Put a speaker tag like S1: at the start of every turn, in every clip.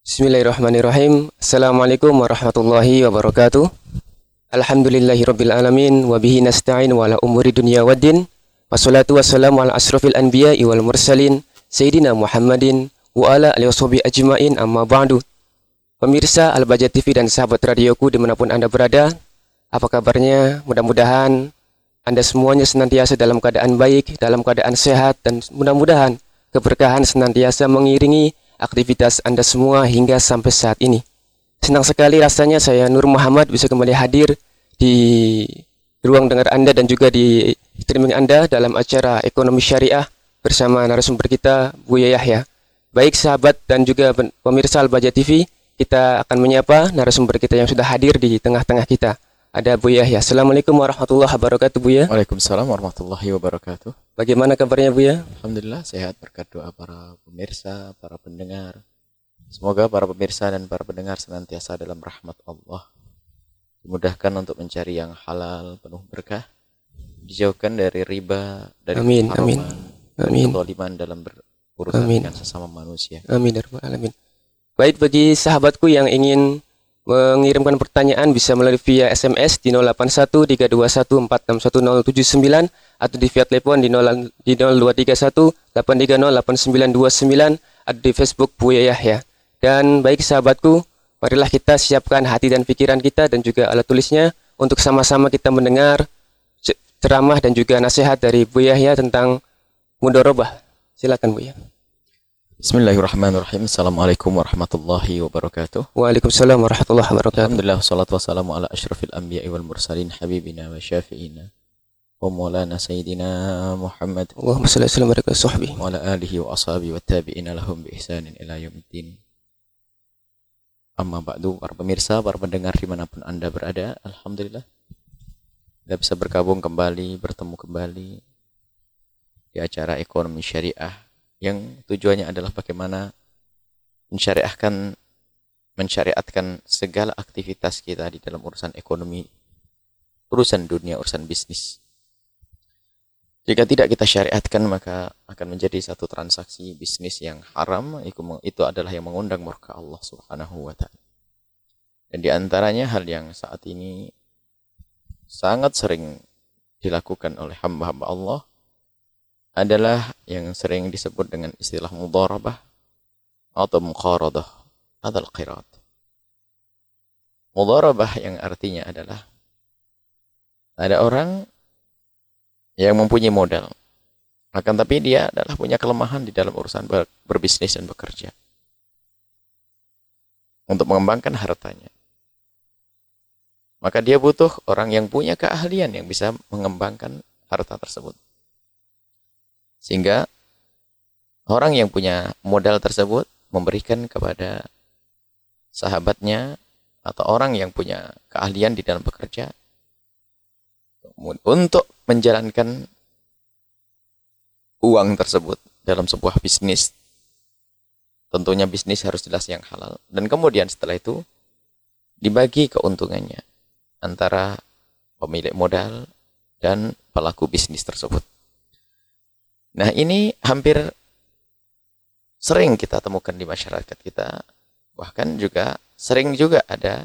S1: Bismillahirrahmanirrahim. Assalamualaikum warahmatullahi wabarakatuh. Alhamdulillahirabbil alamin wa bihi nasta'in wa ala umuri dunya waddin. Wassalatu wassalamu ala asrofil anbiya'i wal mursalin Sayyidina Muhammadin wa ala alihi washabihi ajma'in, amma ba'du. Pemirsa Al-Bahjah TV dan sahabat radioku dimanapun Anda berada, apa kabarnya? Mudah-mudahan Anda semuanya senantiasa dalam keadaan baik, dalam keadaan sehat, dan mudah-mudahan keberkahan senantiasa mengiringi aktivitas Anda semua hingga sampai saat ini. Senang sekali rasanya saya Nur Muhammad bisa kembali hadir di ruang dengar Anda dan juga di streaming Anda dalam acara Ekonomi Syariah bersama narasumber kita, Buya Yahya. Baik sahabat dan juga pemirsa Al-Bahjah TV, kita akan menyapa narasumber kita yang sudah hadir di tengah-tengah kita. Ada Buya Yahya. Assalamualaikum warahmatullahi wabarakatuh, Buya.
S2: Waalaikumsalam warahmatullahi wabarakatuh.
S1: Bagaimana kabarnya, Buya?
S2: Alhamdulillah sehat berkat doa para pemirsa, para pendengar. Semoga para pemirsa dan para pendengar senantiasa dalam rahmat Allah. Dimudahkan untuk mencari yang halal, penuh berkah. Dijauhkan dari riba, dari keharaman, dari kezaliman dalam berurusan dengan sesama manusia.
S1: Amin ya rabbal alamin. Baik, bagi sahabatku yang ingin mengirimkan pertanyaan bisa melalui via SMS di 081321461079 atau di via telepon di 02318308308929 atau di Facebook Buya Yahya. Dan baik sahabatku, marilah kita siapkan hati dan pikiran kita dan juga alat tulisnya untuk sama-sama kita mendengar ceramah dan juga nasihat dari Buya Yahya tentang mudharabah. Silakan Buya.
S2: Bismillahirrahmanirrahim. Assalamualaikum warahmatullahi wabarakatuh.
S1: Waalaikumsalam warahmatullahi wabarakatuh.
S2: Alhamdulillah, wassalatu wassalamu ala asyrafil anbiya'i wal mursalin habibina wa syafi'ina wa maulana sayyidina Muhammad
S1: Allahumma shalli ala sayyidina wa sahbihi
S2: wa ala alihi wa ashabihi wa tabi'ina lahum bi ihsanin ila yaumiddin. Amma ba'du, para pemirsa, para pendengar dimanapun Anda berada, alhamdulillah kita bisa bergabung kembali, bertemu kembali di acara Ekonomi Syariah yang tujuannya adalah bagaimana mensyariatkan segala aktivitas kita di dalam urusan ekonomi, urusan dunia, urusan bisnis. Jika tidak kita syariatkan, maka akan menjadi satu transaksi bisnis yang haram. Itu adalah yang mengundang murka Allah Subhanahu wa ta'ala. Dan di antaranya hal yang saat ini sangat sering dilakukan oleh hamba-hamba Allah adalah yang sering disebut dengan istilah mudharabah atau muqaradah atau qirat. Mudharabah yang artinya adalah ada orang yang mempunyai modal, akan tapi dia adalah punya kelemahan di dalam urusan berbisnis dan bekerja untuk mengembangkan hartanya. Maka dia butuh orang yang punya keahlian yang bisa mengembangkan harta tersebut. Sehingga orang yang punya modal tersebut memberikan kepada sahabatnya atau orang yang punya keahlian di dalam bekerja untuk menjalankan uang tersebut dalam sebuah bisnis. Tentunya bisnis harus jelas yang halal. Dan kemudian setelah itu dibagi keuntungannya antara pemilik modal dan pelaku bisnis tersebut. Nah, ini hampir sering kita temukan di masyarakat kita. Bahkan juga sering juga ada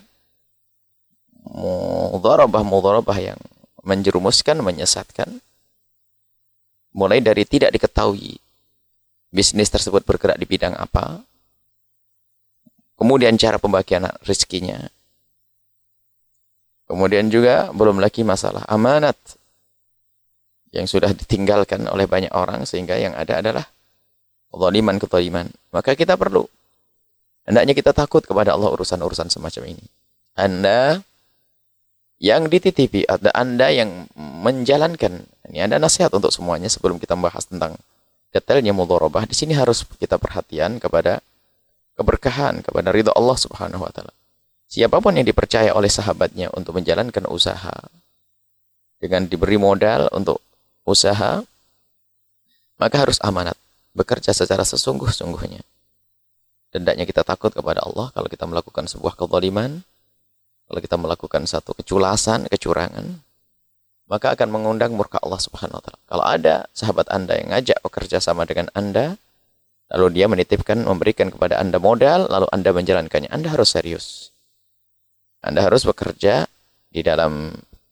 S2: mudharabah yang menjerumuskan, menyesatkan. Mulai dari tidak diketahui bisnis tersebut bergerak di bidang apa. Kemudian cara pembagian rezekinya. Kemudian juga belum lagi masalah amanat yang sudah ditinggalkan oleh banyak orang, sehingga yang ada adalah kezaliman. Maka kita perlu, hendaknya kita takut kepada Allah urusan-urusan semacam ini. Anda yang dititipi, ada Anda yang menjalankan. Ini ada nasihat untuk semuanya sebelum kita membahas tentang detailnya mudharabah. Di sini harus kita perhatian kepada keberkahan, kepada ridha Allah Subhanahu wa ta'ala. Siapapun yang dipercaya oleh sahabatnya untuk menjalankan usaha dengan diberi modal untuk usaha, maka harus amanat, bekerja secara sesungguh-sungguhnya. Hendaknya kita takut kepada Allah kalau kita melakukan sebuah kezaliman, kalau kita melakukan satu keculasan, kecurangan, maka akan mengundang murka Allah Subhanahu wa ta'ala. Kalau ada sahabat Anda yang ngajak bekerja sama dengan Anda, lalu dia memberikan kepada Anda modal, lalu Anda menjalankannya. Anda harus serius. Anda harus bekerja di dalam,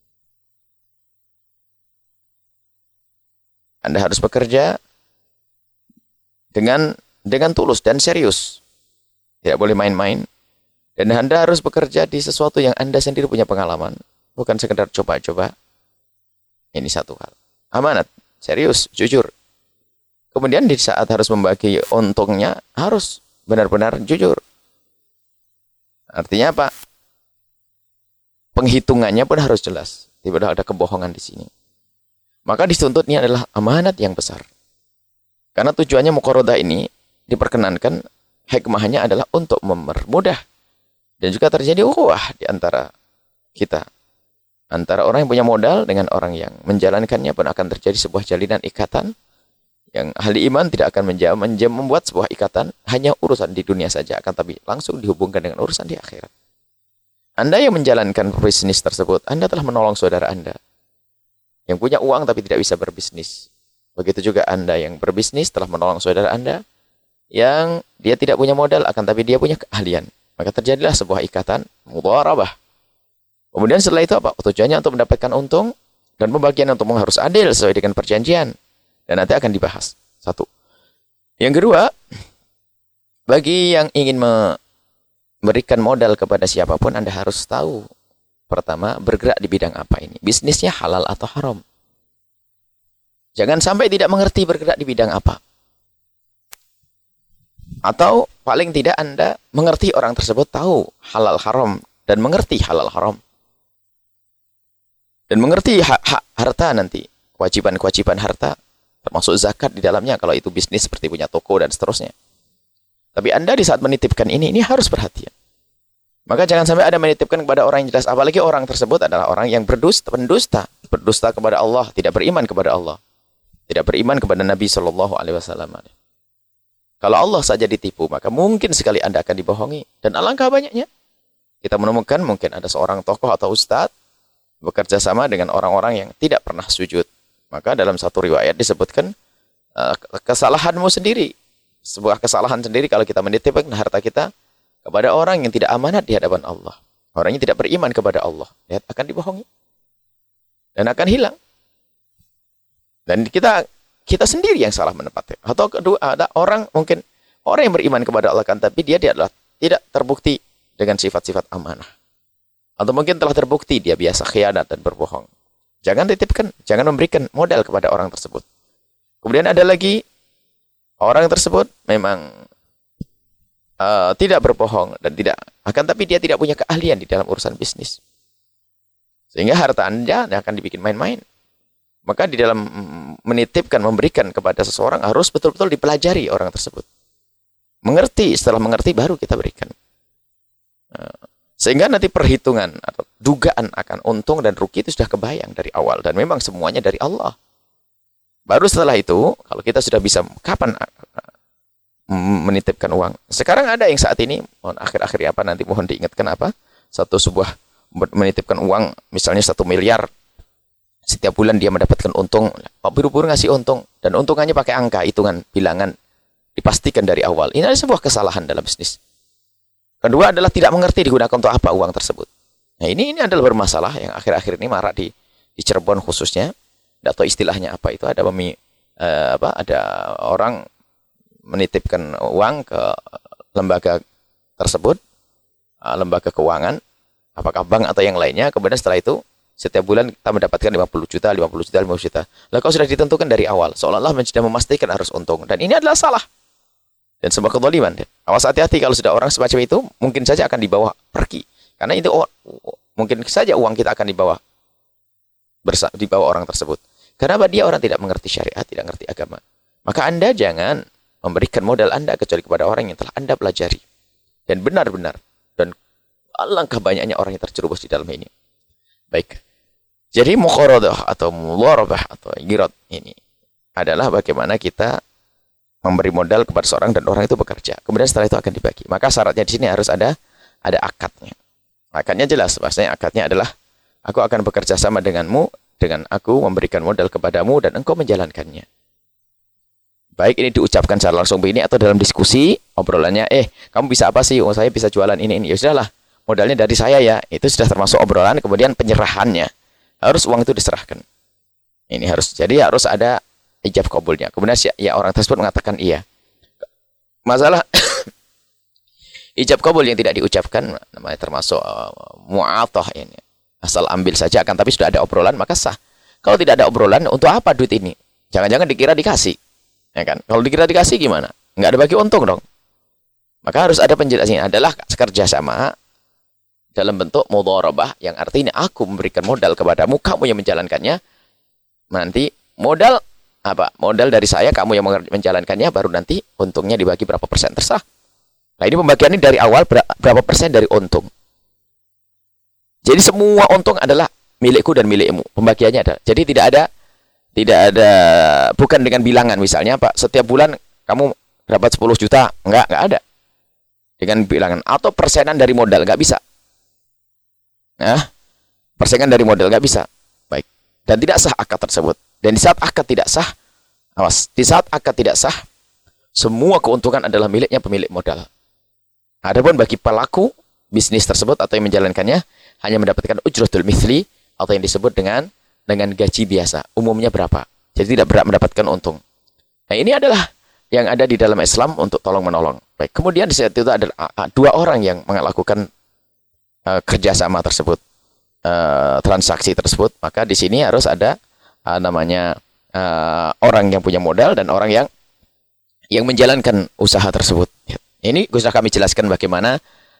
S2: Anda harus bekerja dengan tulus dan serius. Tidak boleh main-main. Dan Anda harus bekerja di sesuatu yang Anda sendiri punya pengalaman. Bukan sekedar coba-coba. Ini satu hal. Amanat, serius, jujur. Kemudian di saat harus membagi untungnya, harus benar-benar jujur. Artinya apa? Penghitungannya pun harus jelas. Tidak ada kebohongan di sini. Maka dituntutnya adalah amanat yang besar. Karena tujuannya muqaradah ini diperkenankan, hikmahnya adalah untuk mempermudah. Dan juga terjadi di antara kita. Antara orang yang punya modal dengan orang yang menjalankannya pun akan terjadi sebuah jalinan ikatan. Yang ahli iman tidak akan membuat sebuah ikatan hanya urusan di dunia saja. Akan tapi langsung dihubungkan dengan urusan di akhirat. Anda yang menjalankan bisnis tersebut, Anda telah menolong saudara Anda. Yang punya uang tapi tidak bisa berbisnis. Begitu juga Anda yang berbisnis telah menolong saudara Anda. Yang dia tidak punya modal akan tapi dia punya keahlian. Maka terjadilah sebuah ikatan mudharabah. Kemudian setelah itu apa? Tujuannya untuk mendapatkan untung dan pembagian untung harus adil sesuai dengan perjanjian. Dan nanti akan dibahas. Satu. Yang kedua, bagi yang ingin memberikan modal kepada siapapun, Anda harus tahu. Pertama, bergerak di bidang apa ini? Bisnisnya halal atau haram? Jangan sampai tidak mengerti bergerak di bidang apa. Atau paling tidak Anda mengerti orang tersebut tahu halal haram dan mengerti halal haram. Dan mengerti hak-hak harta nanti, kewajiban-kewajiban harta, termasuk zakat di dalamnya kalau itu bisnis seperti punya toko dan seterusnya. Tapi Anda di saat menitipkan ini harus perhatian. Maka jangan sampai Anda menitipkan kepada orang yang jelas, apalagi orang tersebut adalah orang yang pendusta kepada Allah, tidak beriman kepada Allah, tidak beriman kepada Nabi Shallallahu Alaihi Wasallam. Kalau Allah saja ditipu, maka mungkin sekali Anda akan dibohongi. Dan alangkah banyaknya kita menemukan mungkin ada seorang tokoh atau ustadz bekerja sama dengan orang-orang yang tidak pernah sujud. Maka dalam satu riwayat disebutkan kesalahanmu sendiri. Sebuah kesalahan sendiri kalau kita menitipkan harta kita kepada orang yang tidak amanat di hadapan Allah. Orang yang tidak beriman kepada Allah. Lihat, akan dibohongi. Dan akan hilang. Dan kita sendiri yang salah menempatkan. Atau kedua, ada orang yang beriman kepada Allah kan, tapi dia adalah tidak terbukti dengan sifat-sifat amanah. Atau mungkin telah terbukti dia biasa khianat dan berbohong. Jangan titipkan, jangan memberikan modal kepada orang tersebut. Kemudian ada lagi, orang tersebut memang tidak berbohong dan tidak akan, tapi dia tidak punya keahlian di dalam urusan bisnis. Sehingga harta Anda akan dibikin main-main. Maka di dalam menitipkan, memberikan kepada seseorang harus betul-betul dipelajari orang tersebut. Mengerti, setelah mengerti baru kita berikan. Sehingga nanti perhitungan atau dugaan akan untung dan rugi itu sudah kebayang dari awal. Dan memang semuanya dari Allah. Baru setelah itu, kalau kita sudah bisa kapan menitipkan uang. Sekarang ada yang saat ini, akhir-akhir apa nanti mohon diingatkan apa? Sebuah menitipkan uang, misalnya 1 miliar. Setiap bulan dia mendapatkan untung. Buru-buru ngasih untung. Dan untungannya pakai angka, hitungan, bilangan. Dipastikan dari awal. Ini adalah sebuah kesalahan dalam bisnis. Kedua adalah tidak mengerti digunakan untuk apa uang tersebut. Nah ini adalah bermasalah yang akhir-akhir ini marak di Cirebon khususnya. Tidak tahu istilahnya apa itu. Ada orang menitipkan uang ke lembaga tersebut, lembaga keuangan, apakah bank atau yang lainnya. Kemudian setelah itu setiap bulan kita mendapatkan 50 juta. Lalu kalau sudah ditentukan dari awal, seolah-olah sudah memastikan harus untung. Dan ini adalah salah. Dan sebuah kezaliman. Awas hati-hati kalau sudah orang semacam itu, mungkin saja akan dibawa pergi. Karena itu mungkin saja uang kita akan dibawa orang tersebut. Kenapa? Dia orang tidak mengerti syariat, tidak mengerti agama. Maka Anda jangan memberikan modal Anda kecuali kepada orang yang telah Anda pelajari. Dan benar-benar. Dan alangkah banyaknya orang yang terjerumus di dalam ini. Baik. Jadi muqaradah atau mudharabah atau girat ini adalah bagaimana kita memberi modal kepada seorang dan orang itu bekerja. Kemudian setelah itu akan dibagi. Maka syaratnya di sini harus ada akadnya. Akadnya jelas. Maksudnya akadnya adalah aku akan bekerja sama denganmu, dengan aku memberikan modal kepadamu dan engkau menjalankannya. Baik ini diucapkan secara langsung begini atau dalam diskusi, obrolannya, kamu bisa apa sih? Oh, saya bisa jualan ini. Ya sudahlah, modalnya dari saya ya. Itu sudah termasuk obrolan, kemudian penyerahannya. Harus uang itu diserahkan. Ini harus, jadi harus ada ijab kabulnya. Kemudian ya orang tersebut mengatakan iya. Masalah ijab kabul yang tidak diucapkan namanya termasuk mu'athah ini. Asal ambil saja, akan tapi sudah ada obrolan maka sah. Kalau tidak ada obrolan, untuk apa duit ini? Jangan-jangan dikira dikasih. Ya kan? Kalau dikira dikasih gimana? Nggak ada bagi untung dong. Maka harus ada penjelasannya, adalah kerjasama dalam bentuk mudharabah, yang artinya aku memberikan modal kepadamu, kamu yang menjalankannya. Nanti modal apa? Modal dari saya, kamu yang menjalankannya, baru nanti untungnya dibagi berapa persen, terserah. Nah ini pembagiannya dari awal berapa persen dari untung. Jadi semua untung adalah milikku dan milikmu. Pembagiannya ada. Jadi tidak ada bukan dengan bilangan misalnya Pak, setiap bulan kamu dapat 10 juta. Enggak ada. Dengan bilangan atau persenan dari modal, enggak bisa. Nah, persenan dari modal enggak bisa. Baik. Dan tidak sah akad tersebut. Dan di saat akad tidak sah, awas, di saat akad tidak sah, semua keuntungan adalah miliknya pemilik modal. Adapun bagi pelaku bisnis tersebut atau yang menjalankannya hanya mendapatkan ujratul mithli atau yang disebut dengan gaji biasa. Umumnya berapa? Jadi tidak berat mendapatkan untung. Nah, ini adalah yang ada di dalam Islam untuk tolong-menolong. Baik. Kemudian di saat itu ada dua orang yang melakukan kerjasama tersebut, transaksi tersebut. Maka di sini harus ada orang yang punya modal dan orang yang menjalankan usaha tersebut. Ini sudah kami jelaskan bagaimana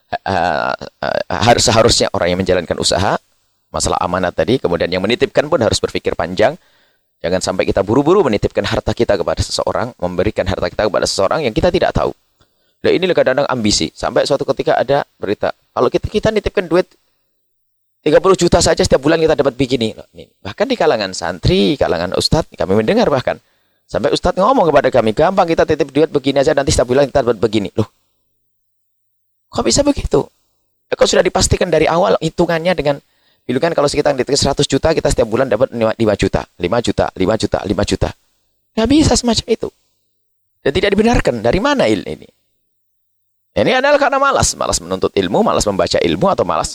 S2: seharusnya orang yang menjalankan usaha, masalah amanat tadi, kemudian yang menitipkan pun harus berpikir panjang. Jangan sampai kita buru-buru menitipkan harta kita kepada seseorang, memberikan harta kita kepada seseorang yang kita tidak tahu. Nah ini kadang-kadang ambisi. Sampai suatu ketika ada berita, kalau kita nitipkan duit 30 juta saja setiap bulan kita dapat begini. Bahkan di kalangan santri, kalangan ustadz, kami mendengar bahkan. Sampai ustadz ngomong kepada kami, gampang kita titip duit begini aja, nanti setiap bulan kita dapat begini. Loh, kok bisa begitu? Kok sudah dipastikan dari awal hitungannya dengan bilangan kalau kita nitipkan 100 juta, kita setiap bulan dapat 5 juta, 5 juta, 5 juta, 5 juta. Nggak bisa semacam itu. Dan tidak dibenarkan. Dari mana ini? Ini adalah karena malas menuntut ilmu, malas membaca ilmu, atau malas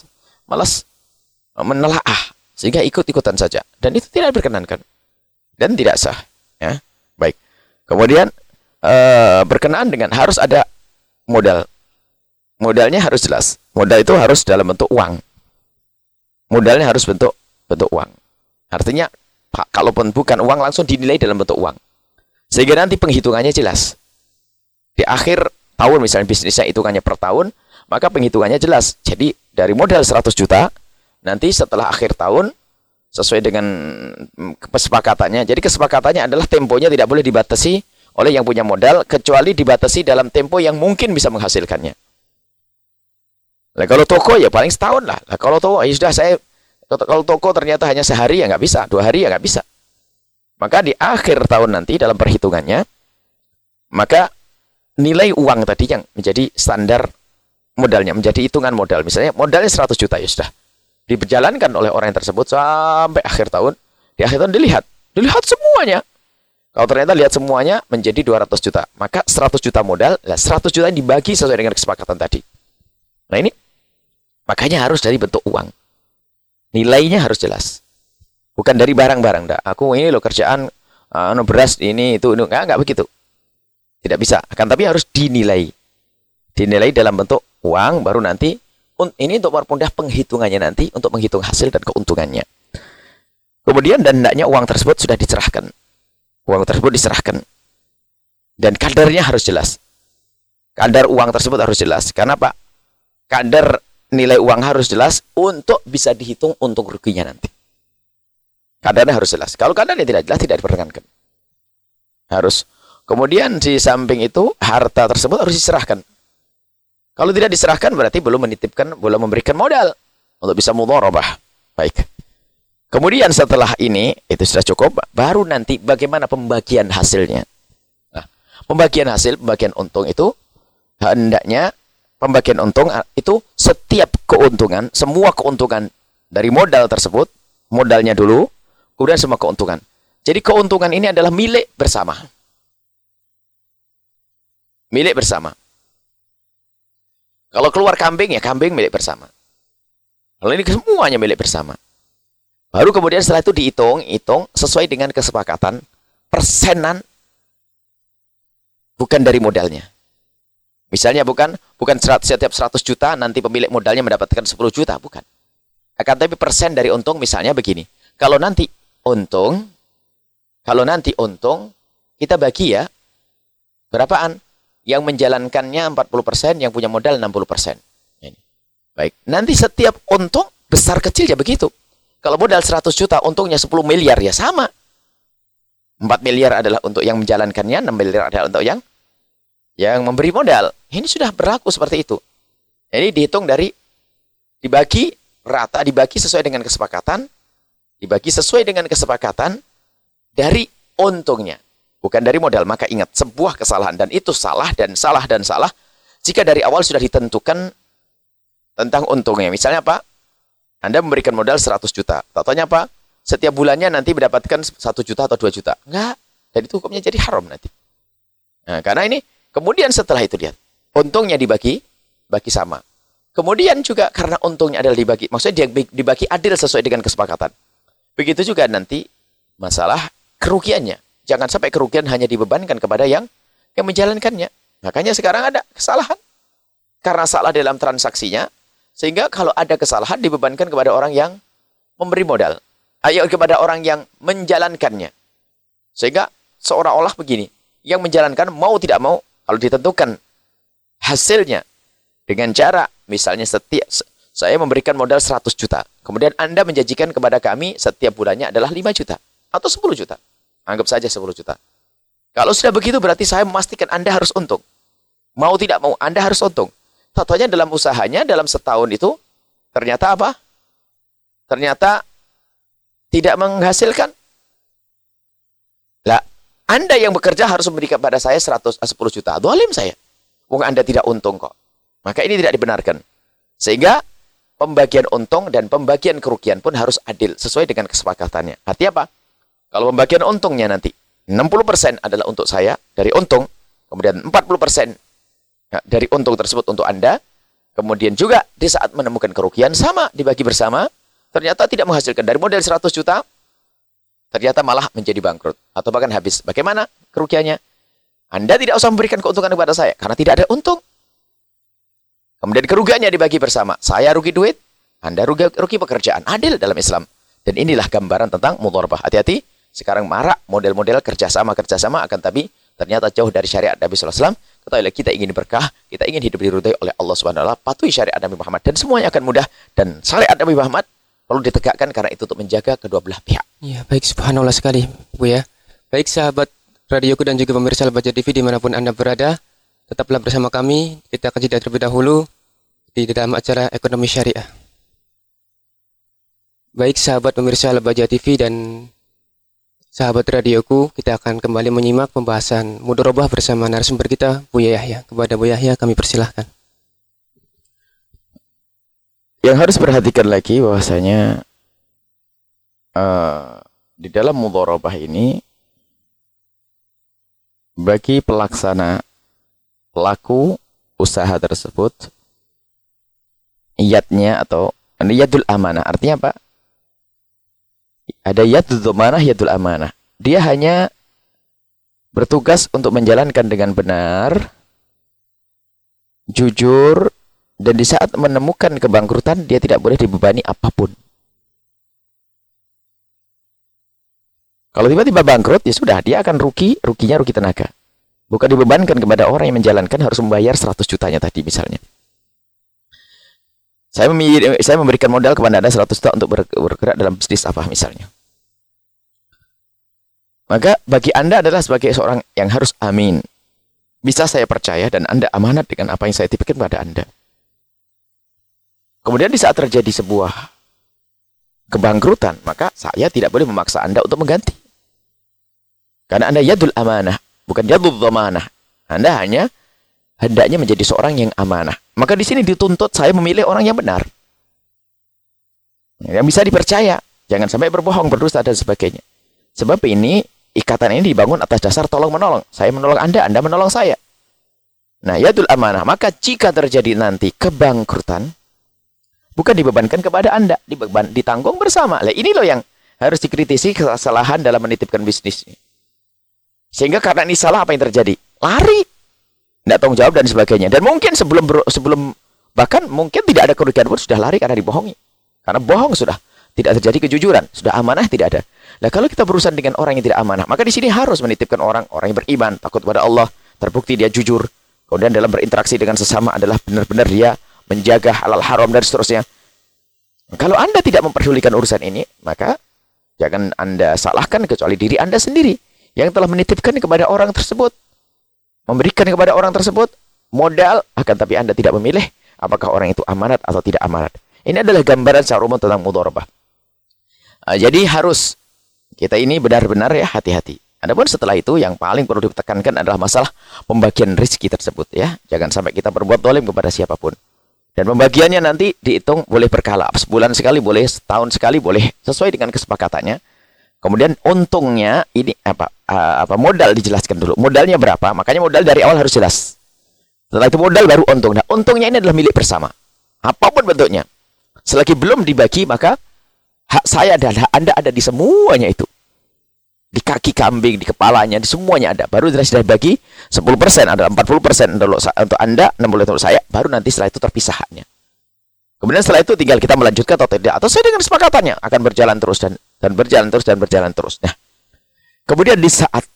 S2: menelaah, sehingga ikut-ikutan saja. Dan itu tidak diperkenankan. Dan tidak sah. Ya. Baik. Kemudian berkenaan dengan harus ada modal. Modalnya harus jelas. Modal itu harus dalam bentuk uang. Modalnya harus bentuk uang. Artinya, kalaupun bukan uang, langsung dinilai dalam bentuk uang. Sehingga nanti penghitungannya jelas. Di akhir tahun, misalnya bisnisnya hitungannya per tahun, maka penghitungannya jelas. Jadi, dari modal 100 juta, nanti setelah akhir tahun, sesuai dengan kesepakatannya. Jadi, kesepakatannya adalah temponya tidak boleh dibatasi oleh yang punya modal, kecuali dibatasi dalam tempo yang mungkin bisa menghasilkannya. Nah, kalau toko ya paling setahun lah. Nah, kalau toko ya sudah kalau toko ternyata hanya sehari ya nggak bisa, 2 hari ya nggak bisa. Maka di akhir tahun nanti dalam perhitungannya, maka nilai uang tadi yang menjadi standar modalnya, menjadi hitungan modal. Misalnya modalnya 100 juta ya sudah. Dijalankan oleh orang yang tersebut sampai akhir tahun. Di akhir tahun dilihat semuanya. Kalau ternyata lihat semuanya menjadi 200 juta, maka 100 juta modal, 100 juta yang dibagi sesuai dengan kesepakatan tadi. Nah ini makanya harus dari bentuk uang. Nilainya harus jelas. Bukan dari barang-barang. Aku ini loh kerjaan beras ini itu enggak begitu. Tidak bisa. Akan tapi harus dinilai. Dinilai dalam bentuk uang, baru nanti ini untuk mempermudah penghitungannya nanti, untuk menghitung hasil dan keuntungannya. Kemudian dan hendaknya uang tersebut sudah diserahkan. Uang tersebut diserahkan. Dan kadarnya harus jelas. Kadar uang tersebut harus jelas. Karena Pak, kadar nilai uang harus jelas untuk bisa dihitung untung ruginya nanti. Kadarnya harus jelas. Kalau kadarnya tidak jelas, tidak diperkenankan. Harus. Kemudian di samping itu, harta tersebut harus diserahkan. Kalau tidak diserahkan, berarti belum memberikan modal untuk bisa mudharabah. Baik. Kemudian setelah ini, itu sudah cukup, baru nanti bagaimana pembagian hasilnya. Nah, pembagian untung itu, hendaknya pembagian untung itu setiap keuntungan, semua keuntungan dari modal tersebut, modalnya dulu, kemudian semua keuntungan. Jadi keuntungan ini adalah milik bersama. milik bersama. Kalau keluar kambing, ya kambing milik bersama. Kalau ini semuanya milik bersama. Baru kemudian setelah itu dihitung sesuai dengan kesepakatan, persenan, bukan dari modalnya. Misalnya bukan setiap 100 juta nanti pemilik modalnya mendapatkan 10 juta, bukan. Akan tapi persen dari untung, misalnya begini. Kalau nanti untung kita bagi ya, berapaan? Yang menjalankannya 40%, yang punya modal 60%. Ini. Baik, nanti setiap untung besar kecil ya begitu. Kalau modal 100 juta, untungnya 10 miliar ya sama. 4 miliar adalah untuk yang menjalankannya, 6 miliar adalah untuk yang memberi modal. Ini sudah berlaku seperti itu. Jadi dihitung dari dibagi rata, dibagi sesuai dengan kesepakatan dari untungnya, bukan dari modal. Maka ingat, sebuah kesalahan dan itu salah jika dari awal sudah ditentukan tentang untungnya. Misalnya apa? Anda memberikan modal 100 juta. Tatonya apa? Setiap bulannya nanti mendapatkan 1 juta atau 2 juta. Enggak. Dan itu hukumnya jadi haram nanti. Nah, karena ini, kemudian setelah itu lihat. Untungnya dibagi sama. Kemudian juga karena untungnya adalah dibagi. Maksudnya dibagi adil sesuai dengan kesepakatan. Begitu juga nanti masalah kerugiannya. Jangan sampai kerugian hanya dibebankan kepada yang menjalankannya. Makanya sekarang ada kesalahan. Karena salah dalam transaksinya, sehingga kalau ada kesalahan dibebankan kepada orang yang memberi modal. Kepada orang yang menjalankannya. Sehingga seolah-olah begini. Yang menjalankan mau tidak mau, kalau ditentukan hasilnya dengan cara, misalnya saya memberikan modal 100 juta. Kemudian Anda menjanjikan kepada kami setiap bulannya adalah 5 juta. Atau 10 juta. Anggap saja 10 juta. Kalau sudah begitu berarti saya memastikan Anda harus untung. Mau tidak mau, Anda harus untung. Contohnya dalam usahanya, dalam setahun itu, ternyata apa? Ternyata tidak menghasilkan. Lah, Anda yang bekerja harus memberikan pada saya 10 juta. Zalim saya. Wong Anda tidak untung kok. Maka ini tidak dibenarkan. Sehingga pembagian untung dan pembagian kerugian pun harus adil sesuai dengan kesepakatannya. Artinya apa? Kalau pembagian untungnya nanti 60% adalah untuk saya dari untung, kemudian 40% dari untung tersebut untuk Anda, kemudian juga di saat menemukan kerugian sama dibagi bersama, ternyata tidak menghasilkan. Dari modal 100 juta, ternyata malah menjadi bangkrut atau bahkan habis. Bagaimana kerugiannya? Anda tidak usah memberikan keuntungan kepada saya karena tidak ada untung. Kemudian kerugiannya dibagi bersama. Saya rugi duit, Anda rugi pekerjaan. Adil dalam Islam. Dan inilah gambaran tentang mudharabah. Hati-hati, sekarang marak model-model kerjasama akan tapi ternyata jauh dari syariat Nabi SAW. Ketahuilah kita ingin berkah, kita ingin hidup diridhai oleh Allah Subhanahu wa taala, patuhi syariat Nabi Muhammad dan semuanya akan mudah. Dan syariat Nabi Muhammad perlu ditegakkan karena itu untuk menjaga kedua belah pihak.
S1: Ya, baik, subhanallah sekali, Bu ya. Baik sahabat radioku dan juga pemirsa Al-Bahjah TV dimanapun Anda berada, tetaplah bersama kami. Kita akan jeda terlebih dahulu di dalam acara Ekonomi Syariah. Baik sahabat pemirsa Al-Bahjah TV dan sahabat radioku, kita akan kembali menyimak pembahasan mudharabah bersama narasumber kita, Buya Yahya. Kepada Buya Yahya kami persilahkan.
S2: Yang harus perhatikan lagi bahwasanya di dalam mudharabah ini bagi pelaku usaha tersebut niyatnya atau niyadul amanah, artinya apa? Ada yadul dhamanah, yadul amanah. Dia hanya bertugas untuk menjalankan dengan benar, jujur, dan di saat menemukan kebangkrutan, dia tidak boleh dibebani apapun. Kalau tiba-tiba bangkrut, ya sudah, dia akan ruginya rugi tenaga. Bukan dibebankan kepada orang yang menjalankan harus membayar 100 jutanya tadi misalnya. Saya memberikan modal kepada Anda 100 juta untuk bergerak dalam bisnis apa misalnya. Maka bagi Anda adalah sebagai seorang yang harus amin. Bisa saya percaya dan Anda amanat dengan apa yang saya titipkan pada Anda. Kemudian di saat terjadi sebuah kebangkrutan, maka saya tidak boleh memaksa Anda untuk mengganti. Karena Anda yadul amanah, bukan yadul dhamanah. Anda hanya hendaknya menjadi seorang yang amanah. Maka di sini dituntut saya memilih orang yang benar. Yang bisa dipercaya. Jangan sampai berbohong, berdusta, dan sebagainya. Sebab ini, ikatan ini dibangun atas dasar tolong-menolong. Saya menolong Anda menolong saya. Nah, yadul amanah. Maka jika terjadi nanti kebangkrutan, bukan dibebankan kepada Anda, ditanggung bersama. Lah ini loh yang harus dikritisi kesalahan dalam menitipkan bisnis. Sehingga karena ini salah, apa yang terjadi? Lari. Tidak tanggung jawab dan sebagainya. Dan mungkin sebelum bahkan mungkin tidak ada kerugian pun sudah lari karena dibohongi. Karena bohong sudah. Tidak terjadi kejujuran, sudah amanah tidak ada. Nah, kalau kita berurusan dengan orang yang tidak amanah, maka di sini harus menitipkan orang yang beriman, takut kepada Allah, terbukti dia jujur. Kemudian dalam berinteraksi dengan sesama adalah benar-benar dia menjaga halal haram dan seterusnya. Kalau Anda tidak memperdulikan urusan ini, maka jangan Anda salahkan kecuali diri Anda sendiri yang telah menitipkan kepada orang tersebut. Memberikan kepada orang tersebut modal, akan tapi Anda tidak memilih apakah orang itu amanat atau tidak amanat. Ini adalah gambaran secara umum tentang mudharabah. Jadi harus kita ini benar-benar ya hati-hati. Adapun setelah itu yang paling perlu ditekankan adalah masalah pembagian rezeki tersebut ya. Jangan sampai kita berbuat zalim kepada siapapun. Dan pembagiannya nanti dihitung boleh berkala. Sebulan sekali boleh, setahun sekali boleh, sesuai dengan kesepakatannya. Kemudian untungnya ini apa modal dijelaskan dulu. Modalnya berapa? Makanya modal dari awal harus jelas. Setelah itu modal baru untung. Nah, untungnya ini adalah milik bersama. Apapun bentuknya. Selagi belum dibagi, maka hak saya dan hak Anda ada di semuanya itu. Di kaki kambing, di kepalanya, di semuanya ada. Baru sudah dibagi 10%, ada 40% untuk Anda, 60% untuk saya. Baru nanti setelah itu terpisah haknya. Kemudian setelah itu tinggal kita melanjutkan atau tidak. Atau sesuai dengan kesepakatannya. Akan berjalan terus dan berjalan terus dan berjalan terus. Nah, kemudian di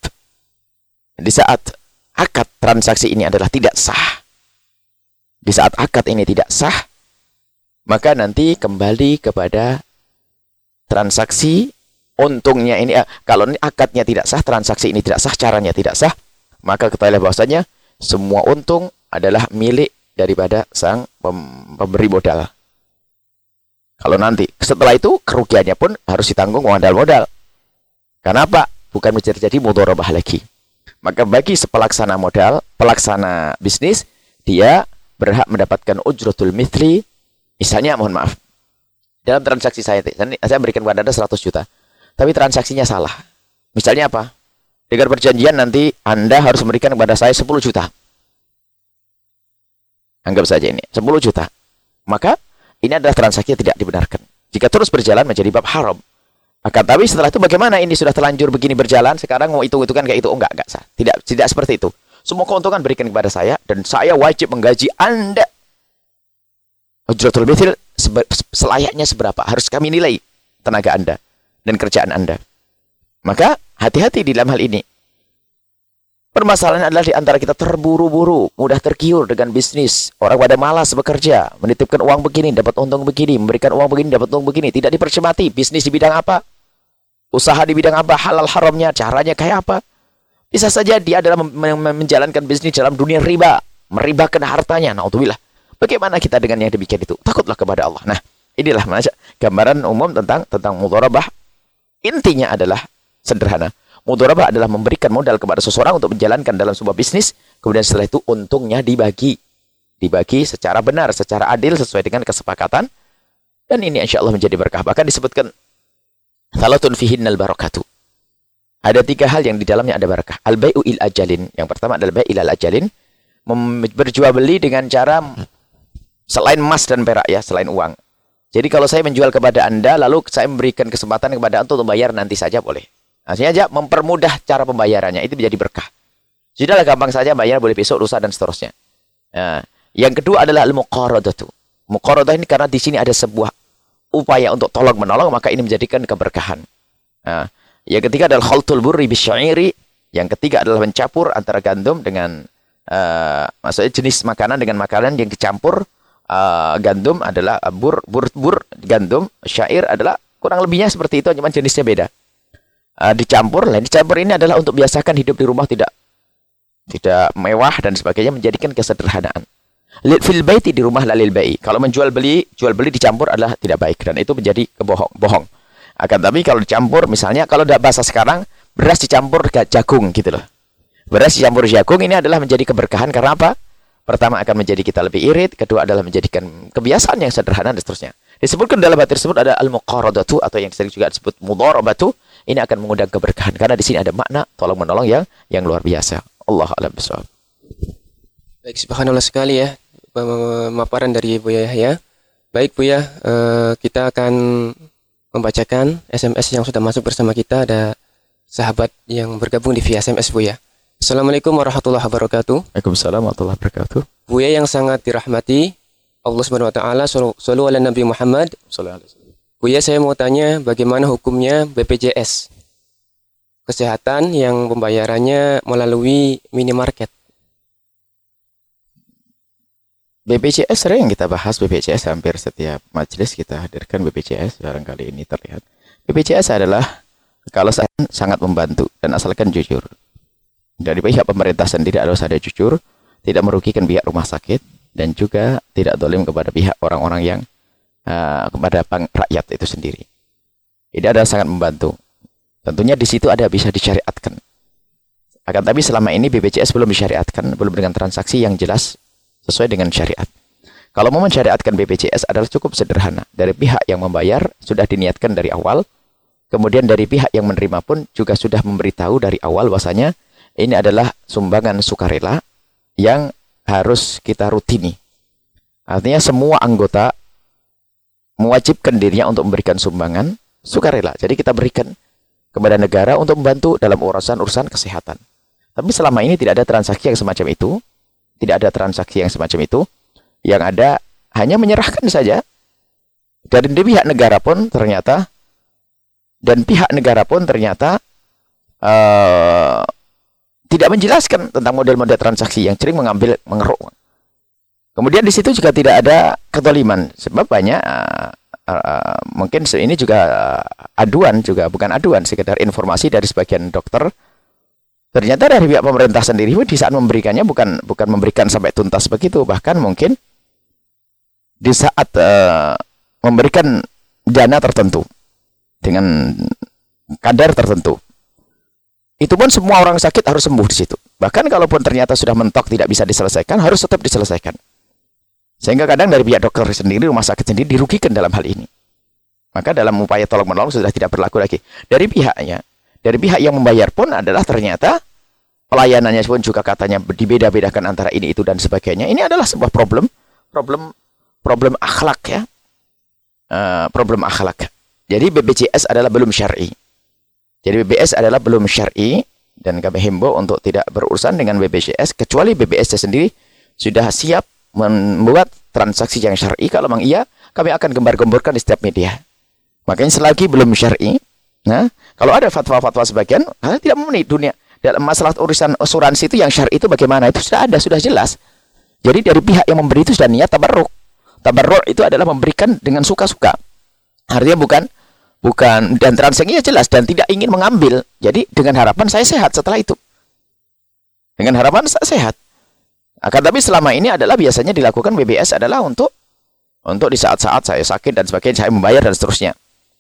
S2: saat akad transaksi ini adalah tidak sah. Di saat akad ini tidak sah, maka nanti kembali kepada transaksi untungnya ini. Kalau ini akadnya tidak sah, transaksi ini tidak sah, caranya tidak sah, maka ketahuilah bahwasanya semua untung adalah milik daripada sang pemberi modal. Kalau nanti setelah itu kerugiannya pun harus ditanggung modal. Kenapa? Bukan terjadi mudharabah lagi. Maka bagi pelaksana modal, pelaksana bisnis, dia berhak mendapatkan ujratul mithli. Misalnya, mohon maaf, dalam transaksi saya berikan kepada Anda 100 juta, tapi transaksinya salah. Misalnya apa? Dengan perjanjian nanti Anda harus memberikan kepada saya 10 juta. Anggap saja ini, 10 juta. Maka, ini adalah transaksi yang tidak dibenarkan. Jika terus berjalan menjadi bab haram. Akan tapi setelah itu bagaimana ini sudah terlanjur begini berjalan, sekarang mau hitung-hitungan kayak itu, enggak sah. Tidak seperti itu. Semua keuntungan berikan kepada saya, dan saya wajib menggaji Anda. Ujratul mithil selayaknya seberapa? Harus kami nilai tenaga Anda dan kerjaan Anda. Maka hati-hati di dalam hal ini. Permasalahan adalah di antara kita terburu-buru, mudah tergiur dengan bisnis. Orang pada malas bekerja, menitipkan uang begini, dapat untung begini, memberikan uang begini, dapat untung begini. Tidak dipercemati. Bisnis di bidang apa? Usaha di bidang apa? Halal haramnya, caranya kayak apa? Bisa saja dia adalah menjalankan bisnis dalam dunia riba, meribakan hartanya. Naudzubillah. Bagaimana kita dengan yang demikian itu? Takutlah kepada Allah. Nah, inilah gambaran umum tentang mudharabah. Intinya adalah sederhana. Mudharabah adalah memberikan modal kepada seseorang untuk menjalankan dalam sebuah bisnis. Kemudian setelah itu untungnya dibagi. Dibagi secara benar, secara adil, sesuai dengan kesepakatan. Dan ini insya Allah menjadi berkah. Bahkan disebutkan salatun fihinnal barakatuh. Ada 3 hal yang di dalamnya ada barakah. Al-bai'u il ajalin. Yang pertama adalah bai' ilal ajalin. Berjual beli dengan cara selain emas dan perak ya, selain uang. Jadi kalau saya menjual kepada Anda, lalu saya memberikan kesempatan kepada Anda untuk membayar nanti saja boleh. Artinya aja mempermudah cara pembayarannya, itu menjadi berkah. Sudahlah gampang saja bayar, boleh besok, lusa, dan seterusnya. Nah, yang kedua adalah al-muqaradatu. Muqaradah ini karena di sini ada sebuah upaya untuk tolong-menolong, maka ini menjadikan keberkahan. Nah, yang ketiga adalah khaltul burri bisya'iri. Yang ketiga adalah mencampur antara gandum dengan maksudnya jenis makanan dengan makanan yang dicampur. Gandum adalah bur gandum, syair adalah kurang lebihnya seperti itu, cuma jenisnya beda. Dicampur ini adalah untuk biasakan hidup di rumah tidak mewah dan sebagainya, menjadikan kesederhanaan. Fil baiti, di rumah lalil bai. Kalau jual beli dicampur adalah tidak baik dan itu menjadi bohong. Akan tapi kalau dicampur, misalnya kalau tidak bahasa sekarang, beras dicampur jagung gitu loh. Beras dicampur jagung ini adalah menjadi keberkahan karena apa? Pertama akan menjadi kita lebih irit, kedua adalah menjadikan kebiasaan yang sederhana dan seterusnya. Disebutkan dalam hadis tersebut ada al-muqaradatu atau yang sering juga disebut mudharabatu. Ini akan mengundang keberkahan karena di sini ada makna tolong menolong yang luar biasa. Allahu a'lam bishawab.
S1: Baik, subhanallah sekali ya pemaparan dari Buya Yahya. Baik Buya, kita akan membacakan SMS yang sudah masuk bersama kita. Ada sahabat yang bergabung di via SMS Buya. Assalamualaikum warahmatullahi wabarakatuh.
S2: Waalaikumsalam warahmatullahi wabarakatuh.
S1: Buya yang sangat dirahmati Allah Subhanahu wa taala, shallu ala Nabi Muhammad. Buya, saya mau tanya bagaimana hukumnya BPJS Kesehatan yang pembayarannya melalui minimarket?
S2: BPJS sering kita bahas, BPJS hampir setiap majelis kita hadirkan BPJS, barangkali ini terlihat. BPJS adalah kalau sangat membantu dan asalkan jujur. Dari pihak pemerintah sendiri harus ada jujur, tidak merugikan pihak rumah sakit, dan juga tidak zalim kepada pihak orang-orang yang kepada rakyat itu sendiri. Ini adalah sangat membantu. Tentunya di situ ada bisa disyariatkan. Akan tapi selama ini BPJS belum disyariatkan, belum dengan transaksi yang jelas sesuai dengan syariat. Kalau mau mensyariatkan BPJS adalah cukup sederhana. Dari pihak yang membayar sudah diniatkan dari awal. Kemudian dari pihak yang menerima pun juga sudah memberitahu dari awal bahwasanya ini adalah sumbangan sukarela yang harus kita rutini. Artinya semua anggota mewajibkan dirinya untuk memberikan sumbangan sukarela. Jadi kita berikan kepada negara untuk membantu dalam urusan kesehatan. Tapi selama ini tidak ada transaksi yang semacam itu. Tidak ada transaksi yang semacam itu. Yang ada hanya menyerahkan saja. Dan di pihak negara pun ternyata tidak menjelaskan tentang model-model transaksi yang sering mengeruk. Kemudian di situ juga tidak ada kezaliman. Sebab banyak mungkin ini juga aduan, juga bukan aduan, sekedar informasi dari sebagian dokter. Ternyata dari pihak pemerintah sendiri di saat memberikannya bukan memberikan sampai tuntas begitu, bahkan mungkin di saat memberikan dana tertentu dengan kadar tertentu, itu pun semua orang sakit harus sembuh di situ. Bahkan kalaupun ternyata sudah mentok tidak bisa diselesaikan, harus tetap diselesaikan. Sehingga kadang dari pihak dokter sendiri, rumah sakit sendiri dirugikan dalam hal ini. Maka dalam upaya tolong menolong sudah tidak berlaku lagi. Dari pihak yang membayar pun adalah ternyata pelayanannya pun juga katanya dibeda-bedakan antara ini, itu, dan sebagainya. Ini adalah sebuah problem akhlak ya. Problem akhlak. Jadi BPJS adalah belum syar'i. Jadi BPJS adalah belum syar'i, dan kami himbau untuk tidak berurusan dengan BPJS kecuali BPJS sendiri sudah siap membuat transaksi yang syar'i. Kalau memang iya, kami akan gembar-gemborkan di setiap media. Makanya selagi belum syar'i, nah, kalau ada fatwa-fatwa sebagian, tidak memenuhi dunia. Dalam masalah urusan asuransi itu yang syar'i itu bagaimana? Itu sudah ada, sudah jelas. Jadi dari pihak yang memberi itu sudah niat tabarruk. Tabarruk itu adalah memberikan dengan suka-suka. Artinya bukan dan transaksinya jelas dan tidak ingin mengambil. Jadi dengan harapan saya sehat setelah itu. Dengan harapan saya sehat. Akan tapi selama ini adalah biasanya dilakukan BPJS adalah untuk di saat-saat saya sakit dan sebagainya, saya membayar dan seterusnya.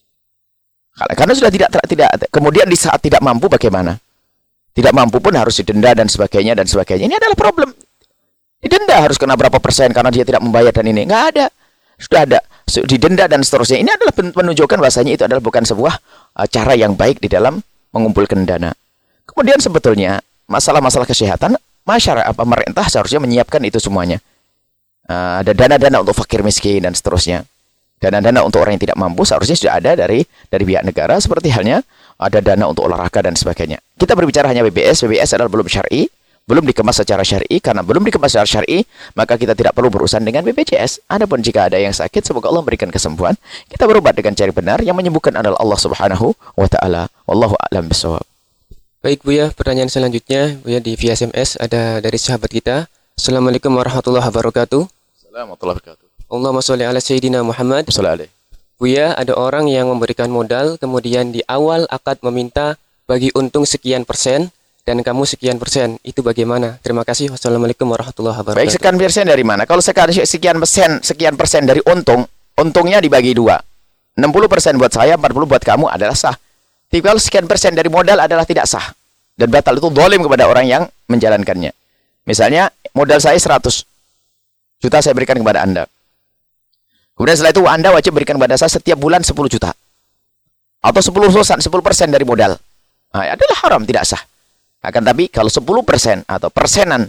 S2: Karena sudah tidak kemudian di saat tidak mampu bagaimana? Tidak mampu pun harus didenda dan sebagainya dan sebagainya. Ini adalah problem. Didenda harus kena berapa persen karena dia tidak membayar dan ini. Nggak ada. Sudah ada. Didenda dan seterusnya. Ini adalah menunjukkan bahasanya itu adalah bukan sebuah cara yang baik di dalam mengumpulkan dana. Kemudian sebetulnya masalah-masalah kesehatan, masyarakat, pemerintah seharusnya menyiapkan itu semuanya. Ada dana-dana untuk fakir miskin dan seterusnya. Dana-dana untuk orang yang tidak mampu seharusnya sudah ada dari pihak negara, seperti halnya ada dana untuk olahraga dan sebagainya. Kita berbicara hanya BPJS. BPJS adalah belum syar'i, belum dikemas secara syar'i. Karena belum dikemas secara syar'i, maka kita tidak perlu berurusan dengan BPJS. Adapun jika ada yang sakit, semoga Allah memberikan kesembuhan. Kita berobat dengan cara benar, yang menyembuhkan adalah Allah Subhanahu wa taala. Wallahu a'lam bishawab.
S1: Baik Buya, pertanyaan selanjutnya Buya di via SMS ada dari sahabat kita. Assalamualaikum warahmatullahi wabarakatuh.
S2: Assalamualaikum warahmatullahi wabarakatuh.
S1: Allahumma sholli ala Sayyidina Muhammad. Buya, ada orang yang memberikan modal, kemudian di awal akad meminta bagi untung sekian persen, dan kamu sekian persen. Itu bagaimana? Terima kasih. Wassalamualaikum warahmatullahi wabarakatuh.
S2: Baik, sekian persen dari mana? Kalau sekian persen dari untungnya dibagi dua. 60% buat saya, 40% buat kamu adalah sah. Tapi kalau sekian persen dari modal adalah tidak sah. Dan batal, itu zalim kepada orang yang menjalankannya. Misalnya, modal saya 100 juta saya berikan kepada Anda. Kemudian setelah itu Anda wajib berikan kepada saya setiap bulan 10 juta. Atau 10% dari modal. Nah, adalah haram, tidak sah. Akan tapi kalau 10% atau persenan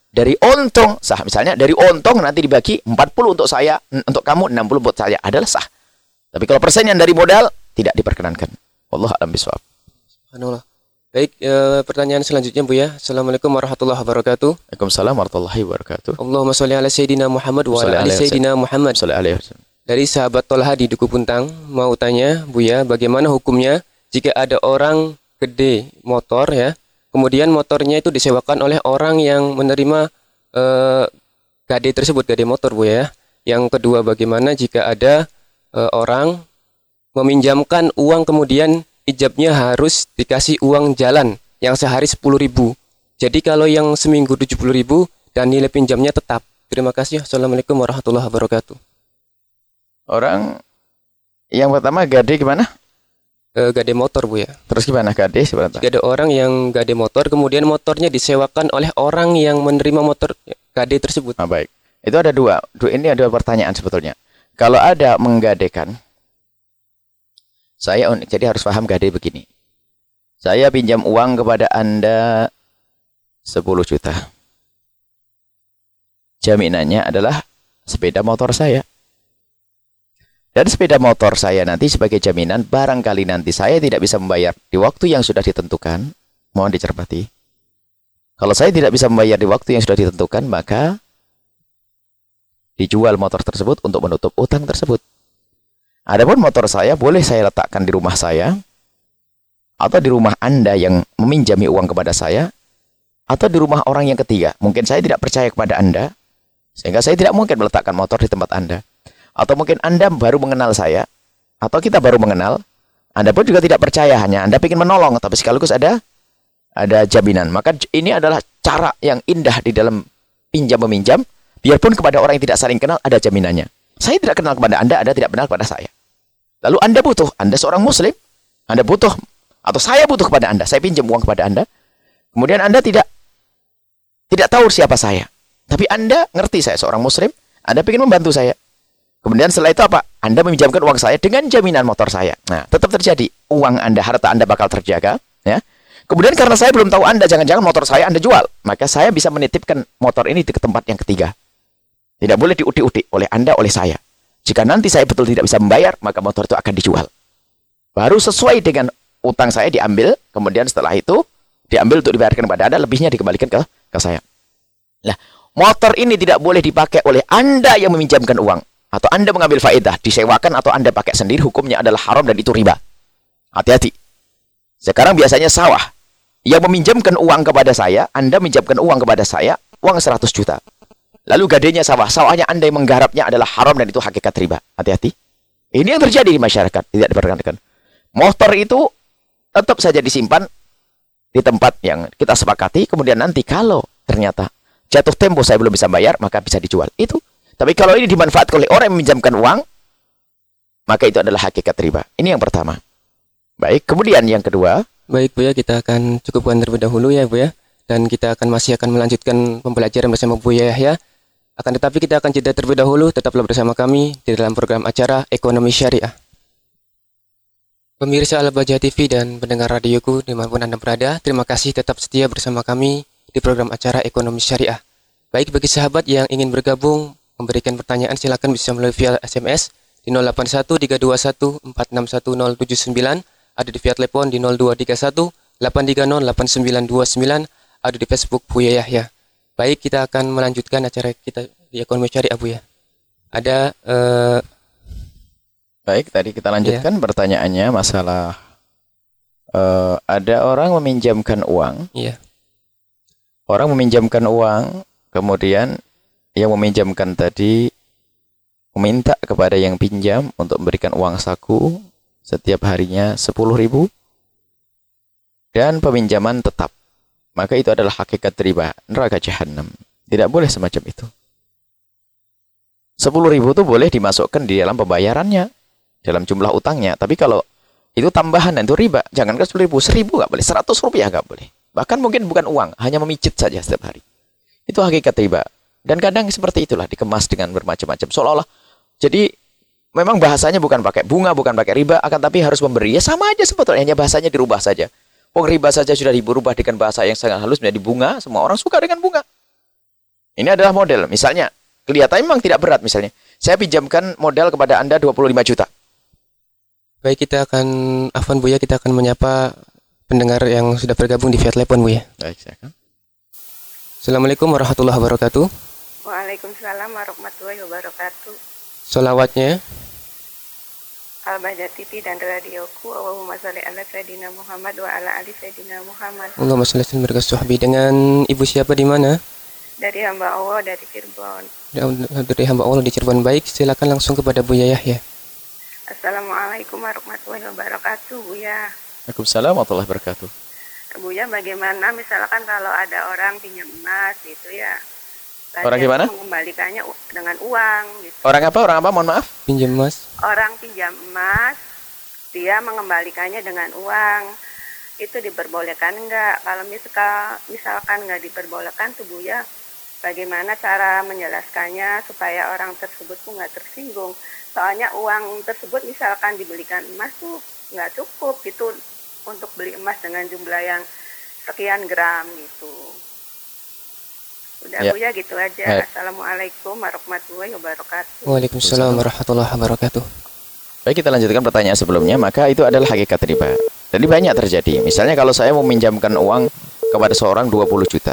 S2: dari untung sah. Misalnya dari untung nanti dibagi 40 untuk saya, untuk kamu 60 buat saya, adalah sah. Tapi kalau persen yang dari modal tidak diperkenankan. Wallahu a'lam bishawab.
S1: Subhanallah. Baik, pertanyaan selanjutnya Bu ya. Assalamualaikum warahmatullahi wabarakatuh.
S2: Waalaikumsalam warahmatullahi wabarakatuh.
S1: Allahumma sholli ala sayyidina Muhammad wa ala ali sayyidina Muhammad. Dari sahabat Tolha di Duku Puntang, mau tanya Bu ya, bagaimana hukumnya jika ada orang gede motor ya, kemudian motornya itu disewakan oleh orang yang menerima gade tersebut, gade motor Bu ya. Yang kedua, bagaimana jika ada orang meminjamkan uang kemudian ijabnya harus dikasih uang jalan yang sehari 10.000. Jadi kalau yang seminggu 70.000 dan nilai pinjamnya tetap. Terima kasih. Assalamualaikum warahmatullahi wabarakatuh.
S2: Orang yang pertama gade gimana?
S1: Gade motor Bu ya.
S2: Terus gimana gade sebenarnya?
S1: Jika ada orang yang gade motor kemudian motornya disewakan oleh orang yang menerima motor gade tersebut.
S2: Nah, baik. Itu ada dua. Ini ada pertanyaan sebetulnya. Kalau ada menggadekan, saya jadi harus paham gade begini. Saya pinjam uang kepada Anda 10 juta. Jaminannya adalah sepeda motor saya. Dan sepeda motor saya nanti sebagai jaminan, barangkali nanti saya tidak bisa membayar di waktu yang sudah ditentukan, mohon dicermati. Kalau saya tidak bisa membayar di waktu yang sudah ditentukan, maka dijual motor tersebut untuk menutup utang tersebut. Adapun motor saya boleh saya letakkan di rumah saya, atau di rumah Anda yang meminjami uang kepada saya, atau di rumah orang yang ketiga. Mungkin saya tidak percaya kepada Anda, sehingga saya tidak mungkin meletakkan motor di tempat Anda. Atau mungkin Anda baru mengenal saya, atau kita baru mengenal, Anda pun juga tidak percaya, hanya Anda ingin menolong, tapi sekaligus ada jaminan. Maka ini adalah cara yang indah di dalam pinjam-meminjam, biarpun kepada orang yang tidak saling kenal ada jaminannya. Saya tidak kenal kepada Anda tidak kenal kepada saya. Lalu Anda butuh, Anda seorang Muslim, Anda butuh, atau saya butuh kepada Anda, saya pinjam uang kepada Anda, kemudian Anda tidak tahu siapa saya, tapi Anda ngerti saya seorang Muslim, Anda ingin membantu saya. Kemudian setelah itu apa? Anda meminjamkan uang saya dengan jaminan motor saya. Nah, tetap terjadi. Uang Anda, harta Anda bakal terjaga. Ya. Kemudian karena saya belum tahu Anda, jangan-jangan motor saya Anda jual. Maka saya bisa menitipkan motor ini ke tempat yang ketiga. Tidak boleh diudik-udik oleh Anda, oleh saya. Jika nanti saya betul tidak bisa membayar, maka motor itu akan dijual. Baru sesuai dengan utang saya diambil, kemudian setelah itu diambil untuk dibayarkan kepada Anda, lebihnya dikembalikan ke saya. Nah, motor ini tidak boleh dipakai oleh Anda yang meminjamkan uang. Atau Anda mengambil faedah, disewakan atau Anda pakai sendiri, hukumnya adalah haram dan itu riba. Hati-hati. Sekarang biasanya sawah. Yang meminjamkan uang kepada saya, Anda meminjamkan uang kepada saya, uang 100 juta. Lalu gadenya sawah. Sawahnya Anda yang menggarapnya adalah haram dan itu hakikat riba. Hati-hati. Ini yang terjadi di masyarakat. Tidak diperkenankan. Motor itu tetap saja disimpan di tempat yang kita sepakati. Kemudian nanti kalau ternyata jatuh tempo saya belum bisa bayar, maka bisa dijual. Itu. Tapi kalau ini dimanfaatkan oleh orang yang meminjamkan uang, maka itu adalah hakikat riba. Ini yang pertama. Baik, kemudian yang kedua.
S1: Baik Bu ya, kita akan cukupkan terlebih dahulu ya Bu ya. Dan kita masih akan melanjutkan pembelajaran bersama Bu Yahya. Akan tetapi kita akan jeda terlebih dahulu, tetaplah bersama kami di dalam program acara Ekonomi Syariah. Pemirsa Al-Bajah TV dan pendengar radioku dimanapun Anda berada, terima kasih tetap setia bersama kami di program acara Ekonomi Syariah. Baik, bagi sahabat yang ingin bergabung, memberikan pertanyaan, silakan bisa melalui via SMS di 081321461079, ada di via telepon di 0231830899, ada di Facebook Buya Yahya. Baik, kita akan melanjutkan acara kita di Ekonomi Syariah Bu ya. Ada
S2: baik, tadi kita lanjutkan ya. Pertanyaannya masalah ada orang meminjamkan uang.
S1: Iya.
S2: Orang meminjamkan uang, kemudian yang meminjamkan tadi meminta kepada yang pinjam untuk memberikan uang saku setiap harinya 10.000 dan peminjaman tetap. Maka itu adalah hakikat riba, neraka jahanam. Tidak boleh semacam itu. 10.000 itu boleh dimasukkan di dalam pembayarannya, dalam jumlah utangnya. Tapi kalau itu tambahan, itu riba. Jangankan 10.000, 1.000 nggak boleh, 100 rupiah nggak boleh. Bahkan mungkin bukan uang, hanya memicit saja setiap hari. Itu hakikat riba. Dan kadang seperti itulah, dikemas dengan bermacam-macam. Seolah-olah, jadi memang bahasanya bukan pakai bunga, bukan pakai riba, akan tapi harus memberi. Ya sama aja sebetulnya, hanya bahasanya dirubah saja. Riba saja sudah dirubah dengan bahasa yang sangat halus menjadi bunga. Semua orang suka dengan bunga. Ini adalah model. Misalnya, kelihatan memang tidak berat misalnya. Saya pinjamkan modal kepada Anda 25 juta.
S1: Baik, kita akan, afwan Buya, kita akan menyapa pendengar yang sudah bergabung di via telepon Buya.
S2: Baik, silakan.
S1: Assalamualaikum warahmatullahi wabarakatuh.
S3: Waalaikumsalam warahmatullahi wabarakatuh.
S1: Sholawatnya.
S3: Al-Bahjah TV dan radioku. Allahumma sholli ala Sayyidina Muhammad wa ala ali Sayyidina Muhammad.
S1: Allahumma sholli ala Sayyidina Muhammad. Dengan ibu siapa di mana?
S3: Dari hamba Allah dari Cirebon.
S1: Dari hamba Allah di Cirebon. Baik, silakan langsung kepada Buya Yahya.
S3: Assalamualaikum warahmatullahi wabarakatuh, Buya.
S2: Waalaikumsalam warahmatullahi wabarakatuh.
S3: Buya, bagaimana misalkan kalau ada orang pinjam emas gitu ya?
S2: Orang gimana?
S3: Mengembalikannya dengan uang gitu.
S2: Orang apa? Orang apa? Mohon maaf.
S1: Pinjam emas.
S3: Orang pinjam emas, dia mengembalikannya dengan uang. Itu diperbolehkan enggak? Kalau misalkan enggak diperbolehkan tuh Buya, bagaimana cara menjelaskannya supaya orang tersebut tuh nggak tersinggung? Soalnya uang tersebut misalkan dibelikan emas tuh nggak cukup gitu untuk beli emas dengan jumlah yang sekian gram gitu. Udah ya. Buya gitu aja. Ya. Assalamualaikum warahmatullahi wabarakatuh.
S1: Waalaikumsalam warahmatullahi wabarakatuh.
S2: Baik, kita lanjutkan pertanyaan sebelumnya. Maka itu adalah hakikat riba. Jadi banyak terjadi. Misalnya kalau saya meminjamkan uang kepada seorang 20 juta.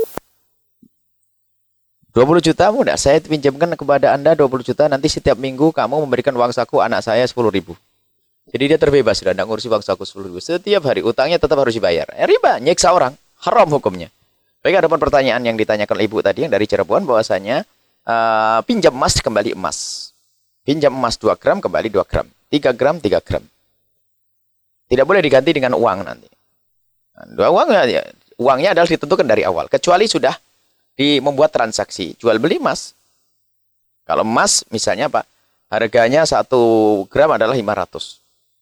S2: 20 juta mudah, saya pinjamkan kepada Anda 20 juta, nanti setiap minggu kamu memberikan uang saku anak saya 10.000. Jadi dia terbebas, sudah tidak ngurusi uang saku 10.000. Setiap hari, utangnya tetap harus dibayar. Riba, nyiksa orang, haram hukumnya. Baik, ada pun pertanyaan yang ditanyakan ibu tadi yang dari Cirebon, bahwasanya pinjam emas kembali emas. Pinjam emas 2 gram kembali 2 gram. 3 gram 3 gram. Tidak boleh diganti dengan uang nanti. Nah, uangnya adalah ditentukan dari awal. Kecuali sudah membuat transaksi jual beli emas. Kalau emas misalnya Pak, harganya 1 gram adalah 500.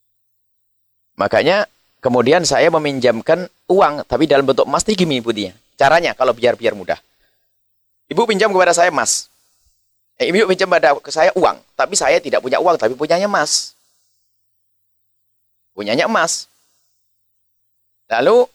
S2: Makanya kemudian saya meminjamkan uang tapi dalam bentuk emas, ini gini Budinya. Caranya kalau biar mudah. Ibu pinjam kepada saya emas. Ibu pinjam ke saya uang, tapi saya tidak punya uang tapi punyanya emas. Punyanya emas. Lalu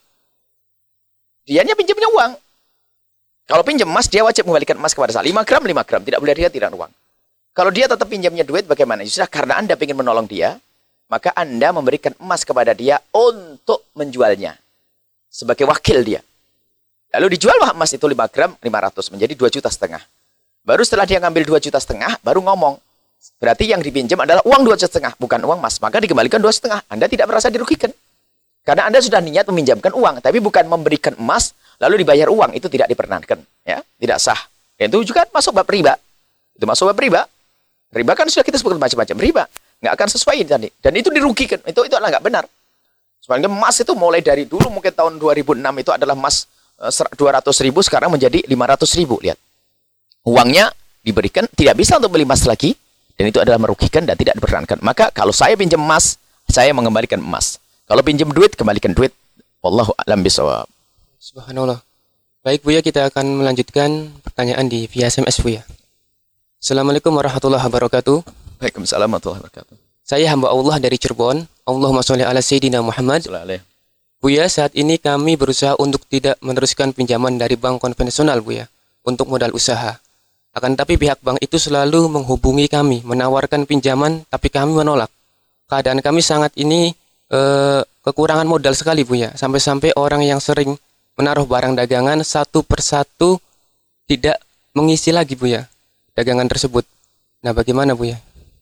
S2: dianya pinjamnya uang. Kalau pinjam emas, dia wajib mengembalikan emas kepada saya. 5 gram, 5 gram. Tidak boleh dia tidak uang. Kalau dia tetap pinjamnya duit, bagaimana? Sudah, karena Anda ingin menolong dia, maka Anda memberikan emas kepada dia untuk menjualnya. Sebagai wakil dia. Lalu dijual emas itu 5 gram, 500. Menjadi 2,5 juta. Baru setelah dia ngambil 2,5 juta, baru ngomong. Berarti yang dipinjam adalah uang 2,5 juta, bukan uang emas. Maka dikembalikan 2,5 juta. Anda tidak merasa dirugikan. Karena Anda sudah niat meminjamkan uang, tapi bukan memberikan emas, lalu dibayar uang, itu tidak diperkenankan, ya, tidak sah. Dan itu juga masuk bab riba. Itu masuk bab riba. Riba kan sudah kita sebut macam-macam riba, nggak akan sesuai tadi. Dan itu dirugikan. Itu adalah nggak benar. Sebenarnya emas itu mulai dari dulu mungkin tahun 2006 itu adalah emas 200.000, sekarang menjadi 500.000. Lihat, uangnya diberikan, tidak bisa untuk beli emas lagi, dan itu adalah merugikan dan tidak diperkenankan. Maka kalau saya pinjam emas, saya mengembalikan emas. Kalau pinjam duit, kembalikan duit. Wallahu a'lam bishawab.
S1: Subhanallah. Baik Buya, kita akan melanjutkan pertanyaan di via SMS Buya. Assalamualaikum warahmatullahi wabarakatuh.
S2: Waalaikumsalam warahmatullahi wabarakatuh.
S1: Saya hamba Allah dari Cirebon. Allahumma sholli ala Sayyidina Muhammad. Buya, saat ini kami berusaha untuk tidak meneruskan pinjaman dari bank konvensional Buya, untuk modal usaha. Akan tapi pihak bank itu selalu menghubungi kami, menawarkan pinjaman, tapi kami menolak. Keadaan kami sangat ini kekurangan modal sekali Buya. Sampai-sampai orang yang sering menaruh barang dagangan satu persatu tidak mengisi lagi Buya dagangan tersebut. Nah, bagaimana Buya?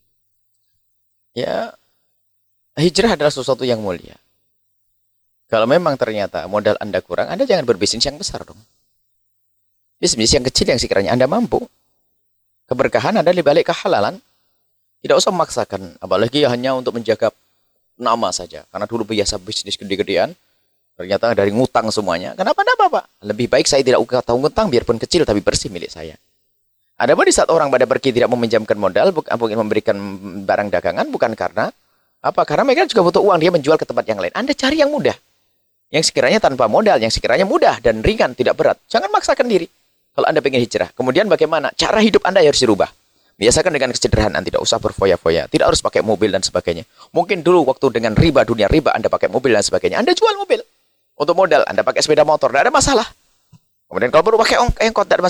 S2: Ya, hijrah adalah sesuatu yang mulia. Kalau memang ternyata modal Anda kurang, Anda jangan berbisnis yang besar dong. Bisnis yang kecil yang sekiranya Anda mampu. Keberkahan ada di balik kehalalan. Tidak usah memaksakan, apalagi hanya untuk menjaga nama saja. Karena dulu biasa bisnis gede-gedean, ternyata dari ngutang semuanya. Kenapa ada apa-apa? Lebih baik saya tidak tahu ngutang, biarpun kecil tapi bersih milik saya. Adapun di saat orang pada pergi tidak meminjamkan modal, bukan memberikan barang dagangan, bukan karena apa? Karena mereka juga butuh uang, dia menjual ke tempat yang lain. Anda cari yang mudah. Yang sekiranya tanpa modal, yang sekiranya mudah dan ringan, tidak berat. Jangan maksakan diri. Kalau Anda ingin hijrah. Kemudian bagaimana? Cara hidup Anda harus dirubah. Biasakan dengan kesederhanaan, tidak usah berfoya-foya. Tidak harus pakai mobil dan sebagainya. Mungkin dulu waktu dengan riba, dunia riba, Anda pakai mobil dan sebagainya. Anda jual mobil. Untuk modal, Anda pakai sepeda motor, tidak ada masalah. Kemudian kalau perlu pakai angkot, tidak ada masalah.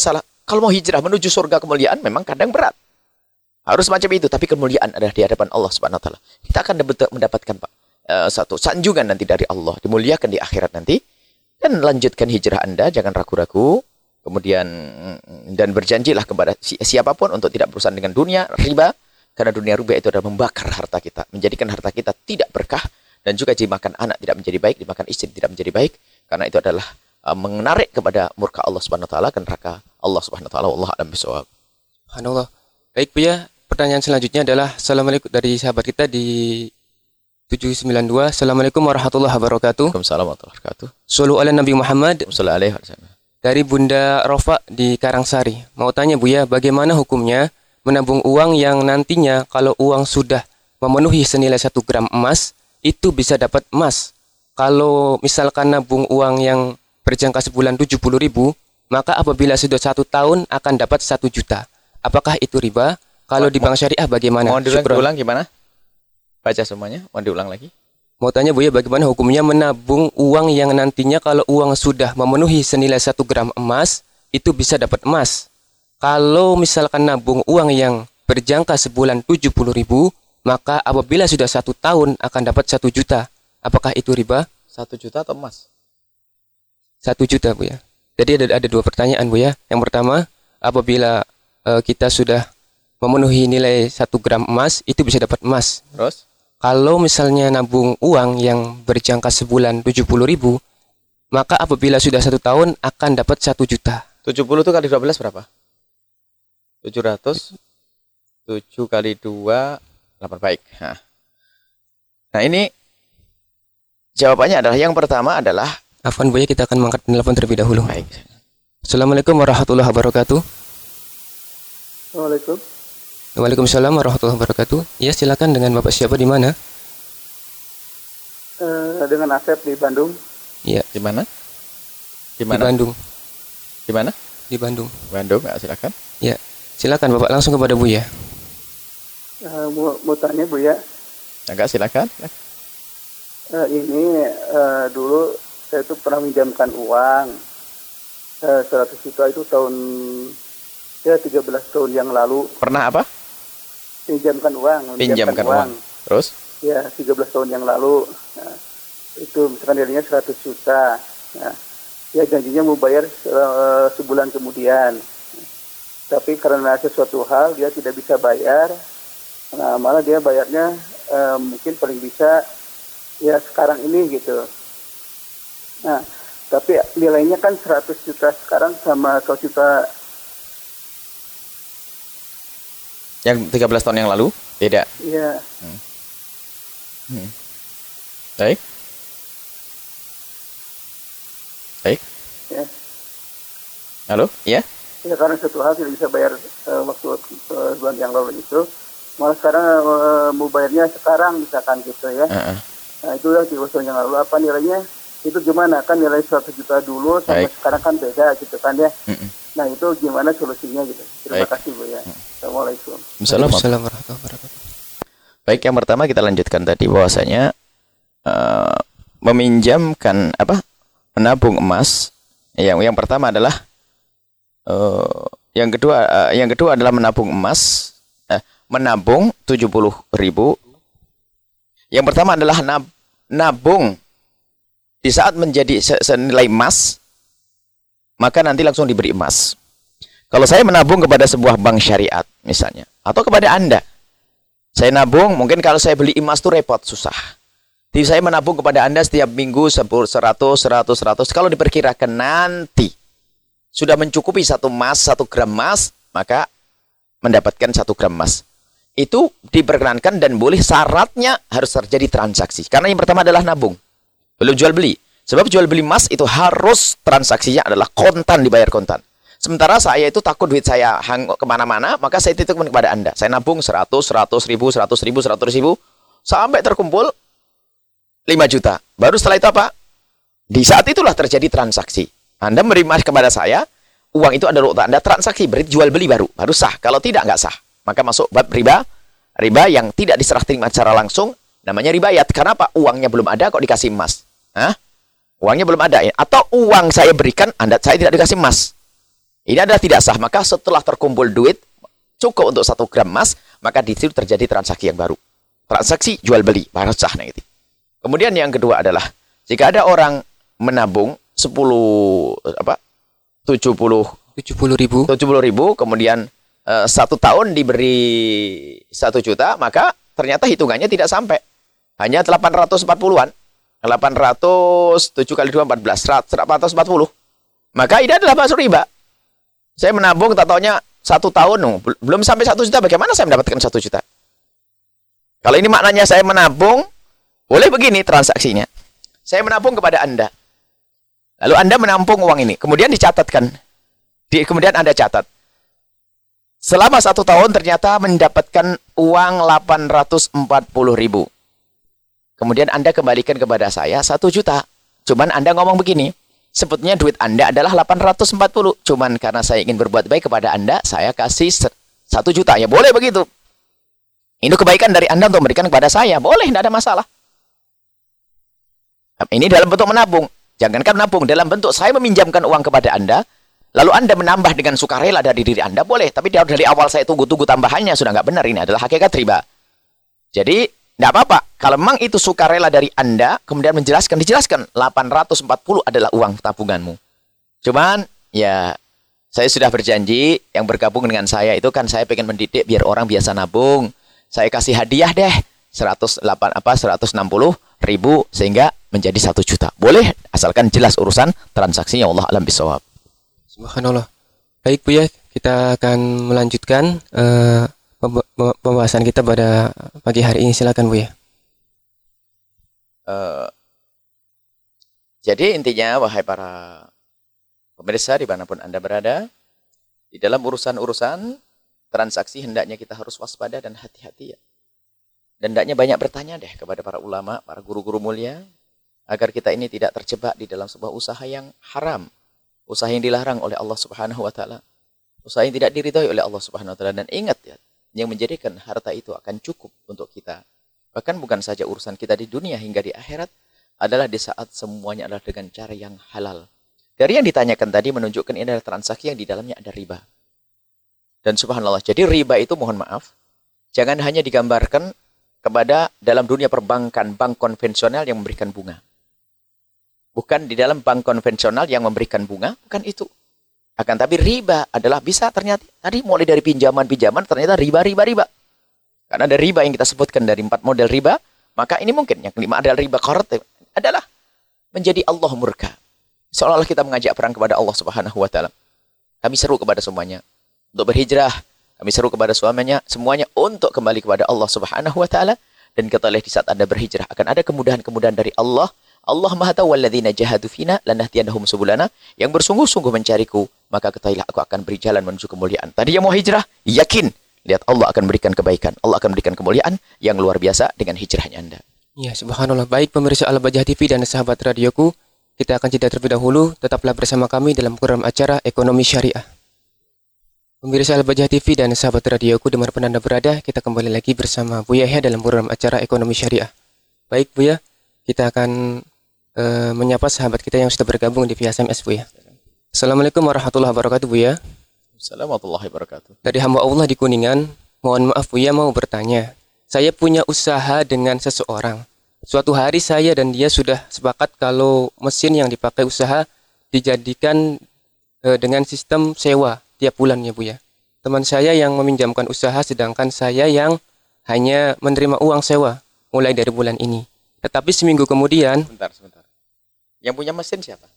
S2: Kalau mau hijrah menuju surga kemuliaan memang kadang berat. Harus macam itu, tapi kemuliaan adalah di hadapan Allah Subhanahu wa taala. Kita akan mendapatkan Pak satu sanjungan nanti dari Allah, dimuliakan di akhirat nanti. Dan lanjutkan hijrah Anda, jangan ragu-ragu. Kemudian dan berjanjilah kepada siapapun untuk tidak berurusan dengan dunia riba, karena dunia riba itu adalah membakar harta kita, menjadikan harta kita tidak berkah, dan juga dimakan anak tidak menjadi baik, dimakan istri tidak menjadi baik, karena itu adalah menarik kepada murka Allah Subhanahu wa taala, dan neraka Allah Subhanahu wa taala. Wallahu a'lam bishawab.
S1: Subhanallah. Baik Buya, pertanyaan selanjutnya adalah Assalamualaikum dari sahabat kita di 792. Assalamualaikum warahmatullahi wabarakatuh.
S2: Waalaikumsalam warahmatullahi wabarakatuh.
S1: Shallu ala Nabi Muhammad.
S2: Sallallahu alaihi wasallam.
S1: Dari Bunda Rofa di Karangsari. Mau tanya Buya, bagaimana hukumnya menabung uang yang nantinya kalau uang sudah memenuhi senilai 1 gram emas, itu bisa dapat emas. Kalau misalkan nabung uang yang berjangka sebulan 70.000, maka apabila sudah 1 tahun akan dapat 1 juta. Apakah itu riba? Kalau di bank syariah bagaimana?
S2: Mau diulang gimana? Baca semuanya, mau diulang lagi.
S1: Mau tanya Buya, bagaimana hukumnya menabung uang yang nantinya kalau uang sudah memenuhi senilai 1 gram emas, itu bisa dapat emas. Kalau misalkan nabung uang yang berjangka sebulan 70.000, maka apabila sudah 1 tahun akan dapat 1 juta. Apakah itu riba?
S2: 1 juta atau emas?
S1: 1 juta Buya. Jadi ada 2 pertanyaan Buya. Yang pertama, apabila kita sudah memenuhi nilai 1 gram emas, itu bisa dapat emas.
S2: Terus?
S1: Kalau misalnya nabung uang yang berjangka sebulan 70.000, maka apabila sudah 1 tahun akan dapat 1 juta.
S2: 70 itu kali 12 berapa? 700. 7 kali 2, 8. Baik. Nah ini jawabannya adalah yang pertama adalah.
S1: Afwan Buya, kita akan mengangkat telepon terlebih dahulu.
S2: Baik.
S1: Assalamualaikum warahmatullahi wabarakatuh.
S4: Assalamualaikum.
S1: Waalaikumsalam warahmatullahi wabarakatuh. Ya, silakan, dengan Bapak siapa, di mana?
S4: Dengan Asep di Bandung.
S1: Iya.
S2: Di mana?
S1: Di Bandung.
S2: Di mana?
S1: Di Bandung.
S2: Bandung, silakan.
S1: Ya, silakan Bapak, langsung kepada Buya.
S4: Mau tanya Bu ya.
S2: Enggak, silakan.
S4: Ini dulu saya tuh pernah minjamkan uang 100 juta itu tahun 13 tahun yang lalu.
S2: Pernah apa?
S4: Pinjamkan uang.
S2: Pinjamkan uang. Terus?
S4: Ya, 13 tahun yang lalu. Nah, itu misalkan nilainya 100 juta. Nah, ya janjinya mau bayar sebulan kemudian. Tapi karena sesuatu hal dia tidak bisa bayar. Nah, malah dia bayarnya mungkin paling bisa ya sekarang ini gitu. Nah, tapi nilainya kan 100 juta sekarang sama 100 juta
S2: yang 13 tahun yang lalu? Beda.
S4: Iya.
S2: Baik. Baik.
S4: Ya.
S2: Halo? Iya?
S4: Ya, karena satu hal tidak bisa bayar waktu bulan yang lalu itu. Malah sekarang mau bayarnya sekarang misalkan gitu ya. Nah, itu udah 13 tahun yang lalu. Apa nilainya? Itu gimana? Kan nilai 100 juta dulu sama sekarang kan beda gitu kan ya. Nah, itu gimana solusinya gitu. Terima kasih Bu ya. Assalamualaikum.
S1: Waalaikumsalam warahmatullahi wabarakatuh.
S2: Baik, yang pertama kita lanjutkan tadi bahwasanya meminjamkan menabung emas. Yang pertama adalah yang kedua adalah menabung emas, menabung 70.000. Yang pertama adalah nabung di saat menjadi senilai emas, maka nanti langsung diberi emas. Kalau saya menabung kepada sebuah bank syariat misalnya, atau kepada Anda, saya nabung, mungkin kalau saya beli emas itu repot, susah. Jadi saya menabung kepada Anda setiap minggu 100. Kalau diperkirakan nanti sudah mencukupi 1 gram emas, maka mendapatkan 1 gram emas. Itu diperkenankan dan boleh, syaratnya harus terjadi transaksi. Karena yang pertama adalah nabung, belum jual beli. Sebab jual beli emas itu harus transaksinya adalah kontan, dibayar kontan. Sementara saya itu takut duit saya kemana-mana, maka saya titipkan kepada Anda. Saya nabung 100 ribu, sampai terkumpul 5 juta. Baru setelah itu apa? Di saat itulah terjadi transaksi. Anda menerima kepada saya, uang itu adalah untuk Anda transaksi, berarti jual beli baru sah. Kalau tidak, nggak sah. Maka masuk bab riba. Riba yang tidak diserah terima secara langsung, namanya ribayat. Kenapa? Uangnya belum ada kok dikasih emas. Uangnya belum ada ya. Atau uang saya berikan, saya tidak dikasih emas. Ini adalah tidak sah. Maka setelah terkumpul duit, cukup untuk 1 gram emas, maka di situ terjadi transaksi yang baru. Transaksi jual beli, baru sah. Kemudian yang kedua adalah, jika ada orang menabung 70.000, kemudian 1 tahun diberi 1 juta, maka ternyata hitungannya tidak sampai. Hanya 840-an. 800, 7 kali 2, 14, 440. Maka ini adalah masuk riba. Saya menabung, tak taunya 1 tahun, belum sampai 1 juta, bagaimana saya mendapatkan 1 juta? Kalau ini maknanya saya menabung, boleh begini transaksinya. Saya menabung kepada Anda. Lalu Anda menampung uang ini. Kemudian dicatatkan. Kemudian Anda catat. Selama 1 tahun ternyata mendapatkan uang 840.000. Kemudian Anda kembalikan kepada saya 1 juta. Cuman Anda ngomong begini. Sebetulnya duit Anda adalah 840. Cuman karena saya ingin berbuat baik kepada Anda, saya kasih 1 juta. Ya boleh begitu. Ini kebaikan dari Anda untuk memberikan kepada saya. Boleh, tidak ada masalah. Ini dalam bentuk menabung. Jangankan menabung, dalam bentuk saya meminjamkan uang kepada Anda, lalu Anda menambah dengan sukarela dari diri Anda, boleh. Tapi dari awal saya tunggu-tunggu tambahannya, sudah nggak benar. Ini adalah hakikat riba. Jadi, tidak apa-apa. Kalau memang itu sukarela dari Anda, kemudian dijelaskan. 840 adalah uang tabunganmu. Cuman, ya, saya sudah berjanji, yang bergabung dengan saya itu kan saya pengen mendidik biar orang biasa nabung. Saya kasih hadiah deh, 160.000 sehingga menjadi 1 juta. Boleh, asalkan jelas urusan transaksinya. Allah alam bisawab.
S1: Subhanallah. Baik Buya, kita akan melanjutkan pembahasan kita pada pagi hari ini. Silakan Buya.
S2: Jadi intinya, wahai para pemirsa dimanapun Anda berada, di dalam urusan-urusan transaksi hendaknya kita harus waspada dan hati-hati ya. Dan hendaknya banyak bertanya deh kepada para ulama, para guru-guru mulia, agar kita ini tidak terjebak di dalam sebuah usaha yang haram, usaha yang dilarang oleh Allah Subhanahu wa taala, usaha yang tidak diridhai oleh Allah Subhanahu wa taala. Dan ingat ya, yang menjadikan harta itu akan cukup untuk kita, bahkan bukan saja urusan kita di dunia hingga di akhirat, adalah di saat semuanya adalah dengan cara yang halal. Dari yang ditanyakan tadi menunjukkan ini adalah transaksi yang di dalamnya ada riba. Dan subhanallah, jadi riba itu mohon maaf, jangan hanya digambarkan kepada dalam dunia perbankan, bank konvensional yang memberikan bunga. Bukan di dalam bank konvensional yang memberikan bunga, bukan itu. Akan tapi riba adalah bisa ternyata, tadi mulai dari pinjaman-pinjaman, ternyata riba. Karena ada riba yang kita sebutkan dari 4 model riba, maka ini mungkin yang kelima adalah riba korte, adalah menjadi Allah murka. Seolah-olah kita mengajak perang kepada Allah Subhanahu wa taala. Kami seru kepada semuanya untuk berhijrah, kami seru kepada semuanya untuk kembali kepada Allah Subhanahu wa taala, dan ketahuilah di saat Anda berhijrah akan ada kemudahan-kemudahan dari Allah. Allah Maha tahu walladzina jahadu fina lanahdiyannahum subulana, yang bersungguh-sungguh mencariku, maka ketahuilah aku akan beri jalan menuju kemuliaan. Tadi yang mau hijrah, yakin, lihat Allah akan berikan kebaikan, Allah akan berikan kemuliaan yang luar biasa dengan hijrahnya Anda.
S1: Ya, subhanallah. Baik pemirsa Al-Bajah TV dan sahabat radioku, kita akan jeda terlebih dahulu. Tetaplah bersama kami dalam program acara Ekonomi Syariah. Pemirsa Al-Bajah TV dan sahabat radioku dimanapun Anda berada, kita kembali lagi bersama Buya Yahya dalam program acara Ekonomi Syariah. Baik Buya, kita akan menyapa sahabat kita yang sudah bergabung di via SMS Buya. Assalamualaikum warahmatullahi wabarakatuh Buya.
S2: Assalamualaikum warahmatullahi wabarakatuh.
S1: Dari hamba Allah di Kuningan, mohon maaf Buya mau bertanya. Saya punya usaha dengan seseorang. Suatu hari saya dan dia sudah sepakat kalau mesin yang dipakai usaha dijadikan dengan sistem sewa tiap bulannya Buya. Teman saya yang meminjamkan usaha sedangkan saya yang hanya menerima uang sewa mulai dari bulan ini. Tetapi seminggu kemudian...
S2: Sebentar. Yang punya mesin siapa?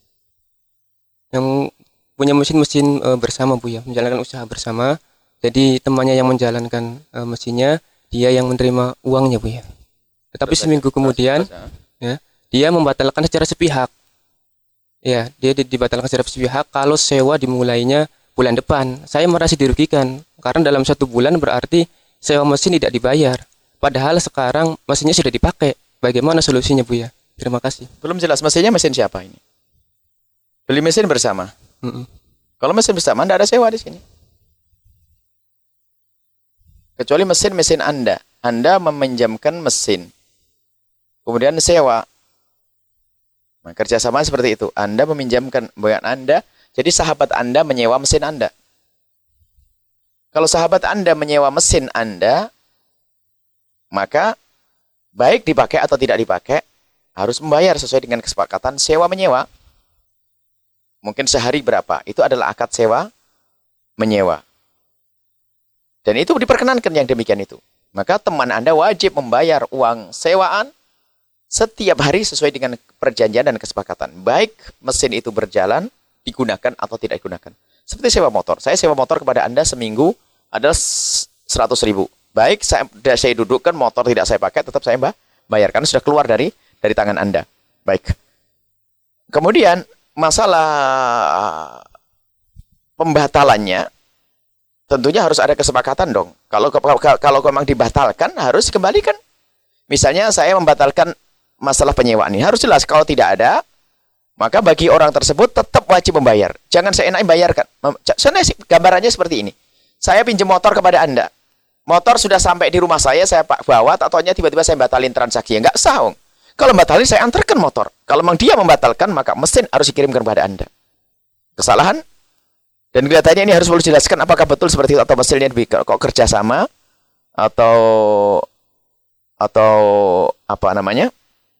S1: Yang punya mesin bersama Buya, menjalankan usaha bersama. Jadi temannya yang menjalankan mesinnya, dia yang menerima uangnya Buya. Tetapi seminggu kemudian ya, dia membatalkan secara sepihak. Ya, dia dibatalkan secara sepihak kalau sewa dimulainya bulan depan. Saya merasa dirugikan karena dalam 1 bulan berarti sewa mesin tidak dibayar. Padahal sekarang mesinnya sudah dipakai. Bagaimana solusinya Buya? Terima kasih.
S2: Belum jelas mesinnya mesin siapa ini? Beli mesin bersama. Kalau mesin bersama tidak ada sewa di sini. Kecuali mesin Anda. Anda meminjamkan mesin. Kemudian sewa. Nah, kerjasama seperti itu. Anda meminjamkan, bukan Anda Jadi sahabat Anda menyewa mesin Anda. Kalau sahabat Anda menyewa mesin Anda, maka baik dipakai atau tidak dipakai, harus membayar sesuai dengan kesepakatan sewa menyewa. Mungkin sehari berapa, itu adalah akad sewa menyewa. Dan itu diperkenankan yang demikian itu. Maka teman Anda wajib membayar uang sewaan setiap hari sesuai dengan perjanjian dan kesepakatan. Baik mesin itu berjalan, digunakan atau tidak digunakan. Seperti sewa motor. Saya sewa motor kepada Anda seminggu adalah 100.000. Baik saya dudukkan motor tidak saya pakai, tetap saya bayarkan. Sudah keluar dari tangan Anda. Baik. Kemudian masalah pembatalannya, tentunya harus ada kesepakatan dong. Kalau memang dibatalkan, harus dikembalikan. Misalnya saya membatalkan masalah penyewaan ini, harus jelas. Kalau tidak ada, maka bagi orang tersebut tetap wajib membayar. Jangan seenaknya bayarkan. Sebenarnya gambarannya seperti ini. Saya pinjam motor kepada Anda. Motor sudah sampai di rumah saya bawa, ataunya tiba-tiba saya batalin transaksi. Enggak sah, Om. Kalau batalin, saya antarkan motor. Kalau memang dia membatalkan, maka mesin harus dikirimkan kepada Anda. Kesalahan? Dan kelihatannya ini harus perlu dijelaskan apakah betul seperti itu, atau mesinnya kok kerjasama, atau apa namanya,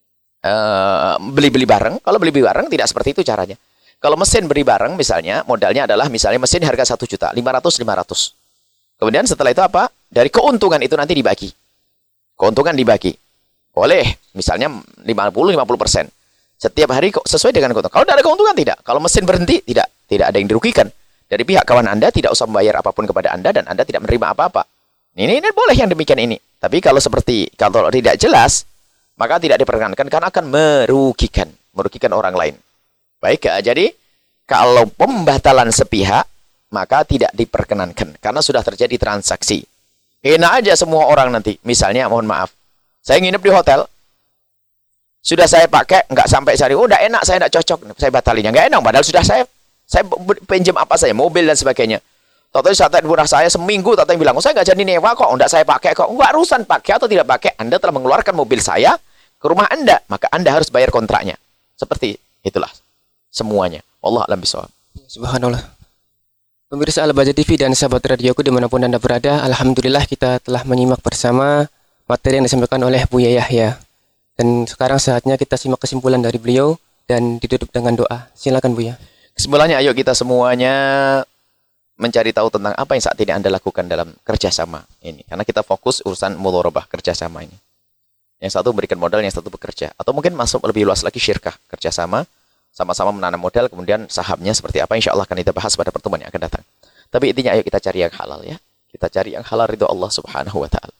S2: beli-beli bareng. Kalau beli-beli bareng tidak seperti itu caranya. Kalau mesin beli bareng misalnya, modalnya adalah misalnya mesin harga 1 juta, 500. Kemudian setelah itu apa? Dari keuntungan itu nanti dibagi. Keuntungan dibagi. Boleh, misalnya 50%. Setiap hari sesuai dengan keuntungan. Kalau tidak ada keuntungan tidak. Kalau mesin berhenti tidak ada yang dirugikan. Dari pihak kawan Anda tidak usah membayar apapun kepada Anda dan Anda tidak menerima apa-apa. Ini boleh yang demikian ini. Tapi kalau tidak jelas, maka tidak diperkenankan karena akan merugikan orang lain. Baik, jadi kalau pembatalan sepihak, maka tidak diperkenankan karena sudah terjadi transaksi. Enak aja semua orang nanti. Misalnya, mohon maaf, saya nginep di hotel, sudah saya pakai, nggak sampai sehari, udah enak, saya nggak cocok, saya batalinnya. Nggak enak, padahal sudah saya pinjam apa saja, mobil dan sebagainya. Tahu-tahu saat murah saya seminggu, tahu-tahu yang bilang, saya nggak jadi nyewa kok, nggak saya pakai kok. Nggak urusan pakai atau tidak pakai, Anda telah mengeluarkan mobil saya ke rumah Anda, maka Anda harus bayar kontraknya. Seperti itulah semuanya. Allah a'lam bishawab.
S1: Subhanallah. Pemirsa Al-Bahjah TV dan sahabat radioku dimanapun Anda berada, alhamdulillah kita telah menyimak bersama materi yang disampaikan oleh Buya Yahya. Dan sekarang saatnya kita simak kesimpulan dari beliau dan ditutup dengan doa. Silakan Buya.
S2: Kesimpulannya, ayo kita semuanya mencari tahu tentang apa yang saat ini Anda lakukan dalam kerjasama ini. Karena kita fokus urusan mudharabah kerjasama ini. Yang satu berikan modal, yang satu bekerja. Atau mungkin masuk lebih luas lagi syirkah, kerjasama, sama-sama menanam modal, kemudian sahamnya seperti apa, insya Allah akan kita bahas pada pertemuan yang akan datang. Tapi intinya ayo kita cari yang halal ya. Kita cari yang halal ridho Allah subhanahu wa ta'ala.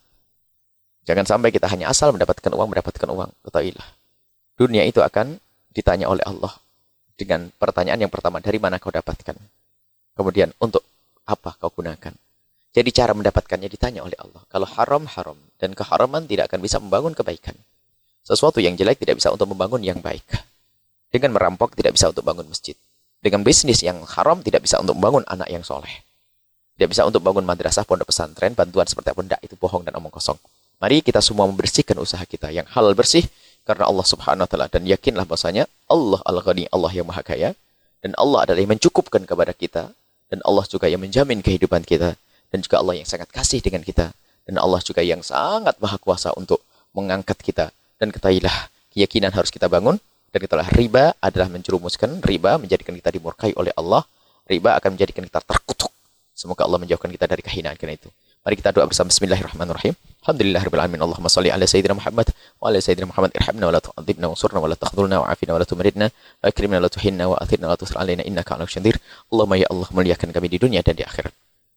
S2: Jangan sampai kita hanya asal mendapatkan uang. Ketahuilah, dunia itu akan ditanya oleh Allah dengan pertanyaan yang pertama, dari mana kau dapatkan? Kemudian, untuk apa kau gunakan? Jadi cara mendapatkannya ditanya oleh Allah. Kalau haram, haram. Dan keharaman tidak akan bisa membangun kebaikan. Sesuatu yang jelek tidak bisa untuk membangun yang baik. Dengan merampok tidak bisa untuk bangun masjid. Dengan bisnis yang haram tidak bisa untuk membangun anak yang soleh. Tidak bisa untuk bangun madrasah, pondok pesantren, bantuan seperti apa. Tidak, itu bohong dan omong kosong. Mari kita semua membersihkan usaha kita yang halal bersih karena Allah subhanahu wa ta'ala. Dan yakinlah bahwasanya Allah al-Ghani, Allah yang maha kaya. Dan Allah adalah yang mencukupkan kepada kita. Dan Allah juga yang menjamin kehidupan kita. Dan juga Allah yang sangat kasih dengan kita. Dan Allah juga yang sangat maha kuasa untuk mengangkat kita. Dan ketahuilah, keyakinan harus kita bangun. Dan ketahuilah, riba adalah menjerumuskan. Riba menjadikan kita dimurkai oleh Allah. Riba akan menjadikan kita terkutuk. Semoga Allah menjauhkan kita dari kehinaan karena itu. Mari kita doa bersama. Bismillahirrahmanirrahim. Alhamdulillahirabbil alamin. Allahumma shalli ala sayyidina Muhammad wa ala sayyidina Muhammad. Irhamna wa la tu'adzibna wa ansurna wa la takhdhulna wa afina wa la tumaridna wa akrimna wa la tuhinna wa athirna wa la tusir alaina innaka 'ala kulli syai'in qadir. Allahumma ya Allah, muliakan kami di dunia dan di akhirat.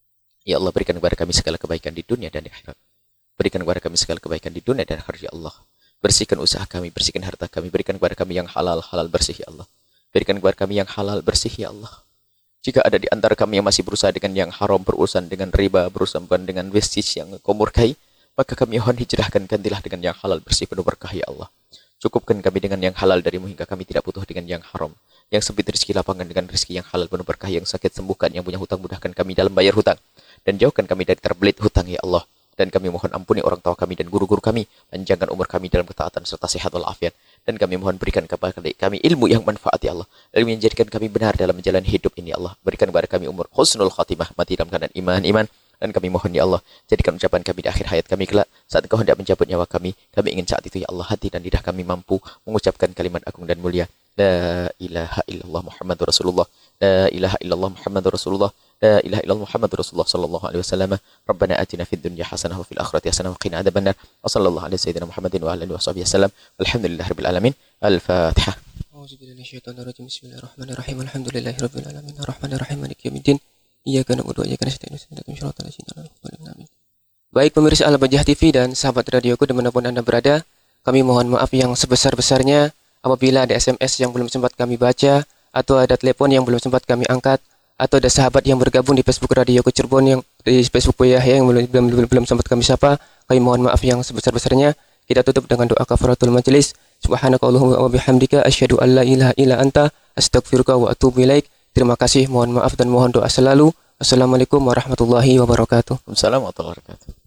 S2: Ya Allah, berikan kepada kami segala kebaikan di dunia dan di akhirat. Berikan kepada kami segala kebaikan di dunia dan akhirat ya Allah. Bersihkan usaha kami, bersihkan harta kami, berikan kepada kami yang halal bersih ya Allah. Berikan kepada kami yang halal bersih ya Allah. Jika ada di antara kami yang masih berusaha dengan yang haram, berurusan dengan riba, berurusan dengan bisnis yang kau murkai, maka kami mohon hijrahkan, gantilah dengan yang halal bersih penuh berkah ya Allah. Cukupkan kami dengan yang halal darimu hingga kami tidak butuh dengan yang haram. Yang sempit rezeki lapangan dengan rezeki yang halal penuh berkah, yang sakit sembuhkan, yang punya hutang mudahkan kami dalam bayar hutang. Dan jauhkan kami dari terbelit hutang ya Allah. Dan kami mohon ampuni orang tua kami dan guru-guru kami, panjangkan umur kami dalam ketaatan serta sehat walafiat. Dan kami mohon berikan kepada kami ilmu yang manfaat ya Allah. Ilmu yang menjadikan kami benar dalam menjalani hidup ini ya Allah. Berikan kepada kami umur husnul khatimah, mati dalam keadaan iman. Dan kami mohon ya Allah, jadikan ucapan kami di akhir hayat kami kelak, saat Engkau hendak mencabut nyawa kami ingin saat itu ya Allah, hati dan lidah kami mampu mengucapkan kalimat agung dan mulia. La ilaha illallah Muhammadur Rasulullah. La ilaha illallah Muhammadur Rasulullah. La ilaha illallah Muhammadur Rasulullah sallallahu alaihi wasallam. Rabbana atina fid dunya hasanah wa fil akhirati hasanah wa qina adzabannar. Wa sallallahu ala sayyidina Muhammadin wa ala alihi washabihi wasallam. Walhamdulillahirabbil alamin. Al-Fatihah.
S1: A'udzubillahi minasyaitonirrajim. Bismillahirrahmanirrahim. Alhamdulillahirabbil alamin. Arrahmanirrahim. Maliki yaumiddin. Iyyaka na'budu wa iyyaka nasta'in. Ihdinas siratal ladzina an'amta 'alaihim. Baik pemirsa Al-Bajah TV dan sahabat radioku dimanapun Anda berada, kami mohon maaf yang sebesar-besarnya apabila ada SMS yang belum sempat kami baca, atau ada telepon yang belum sempat kami angkat, atau ada sahabat yang bergabung di Facebook Radioku Cirebon yang di Facebook Buya yang belum sempat kami sapa. Kami mohon maaf yang sebesar-besarnya. Kita tutup dengan doa kafaratul majelis. Subhanakallahumma wa bihamdika asyhadu an la ilaha illa anta astaghfiruka wa atubu ilaik. Terima kasih, mohon maaf dan mohon doa selalu. Assalamualaikum warahmatullahi wabarakatuh.
S2: Assalamualaikum warahmatullahi wabarakatuh.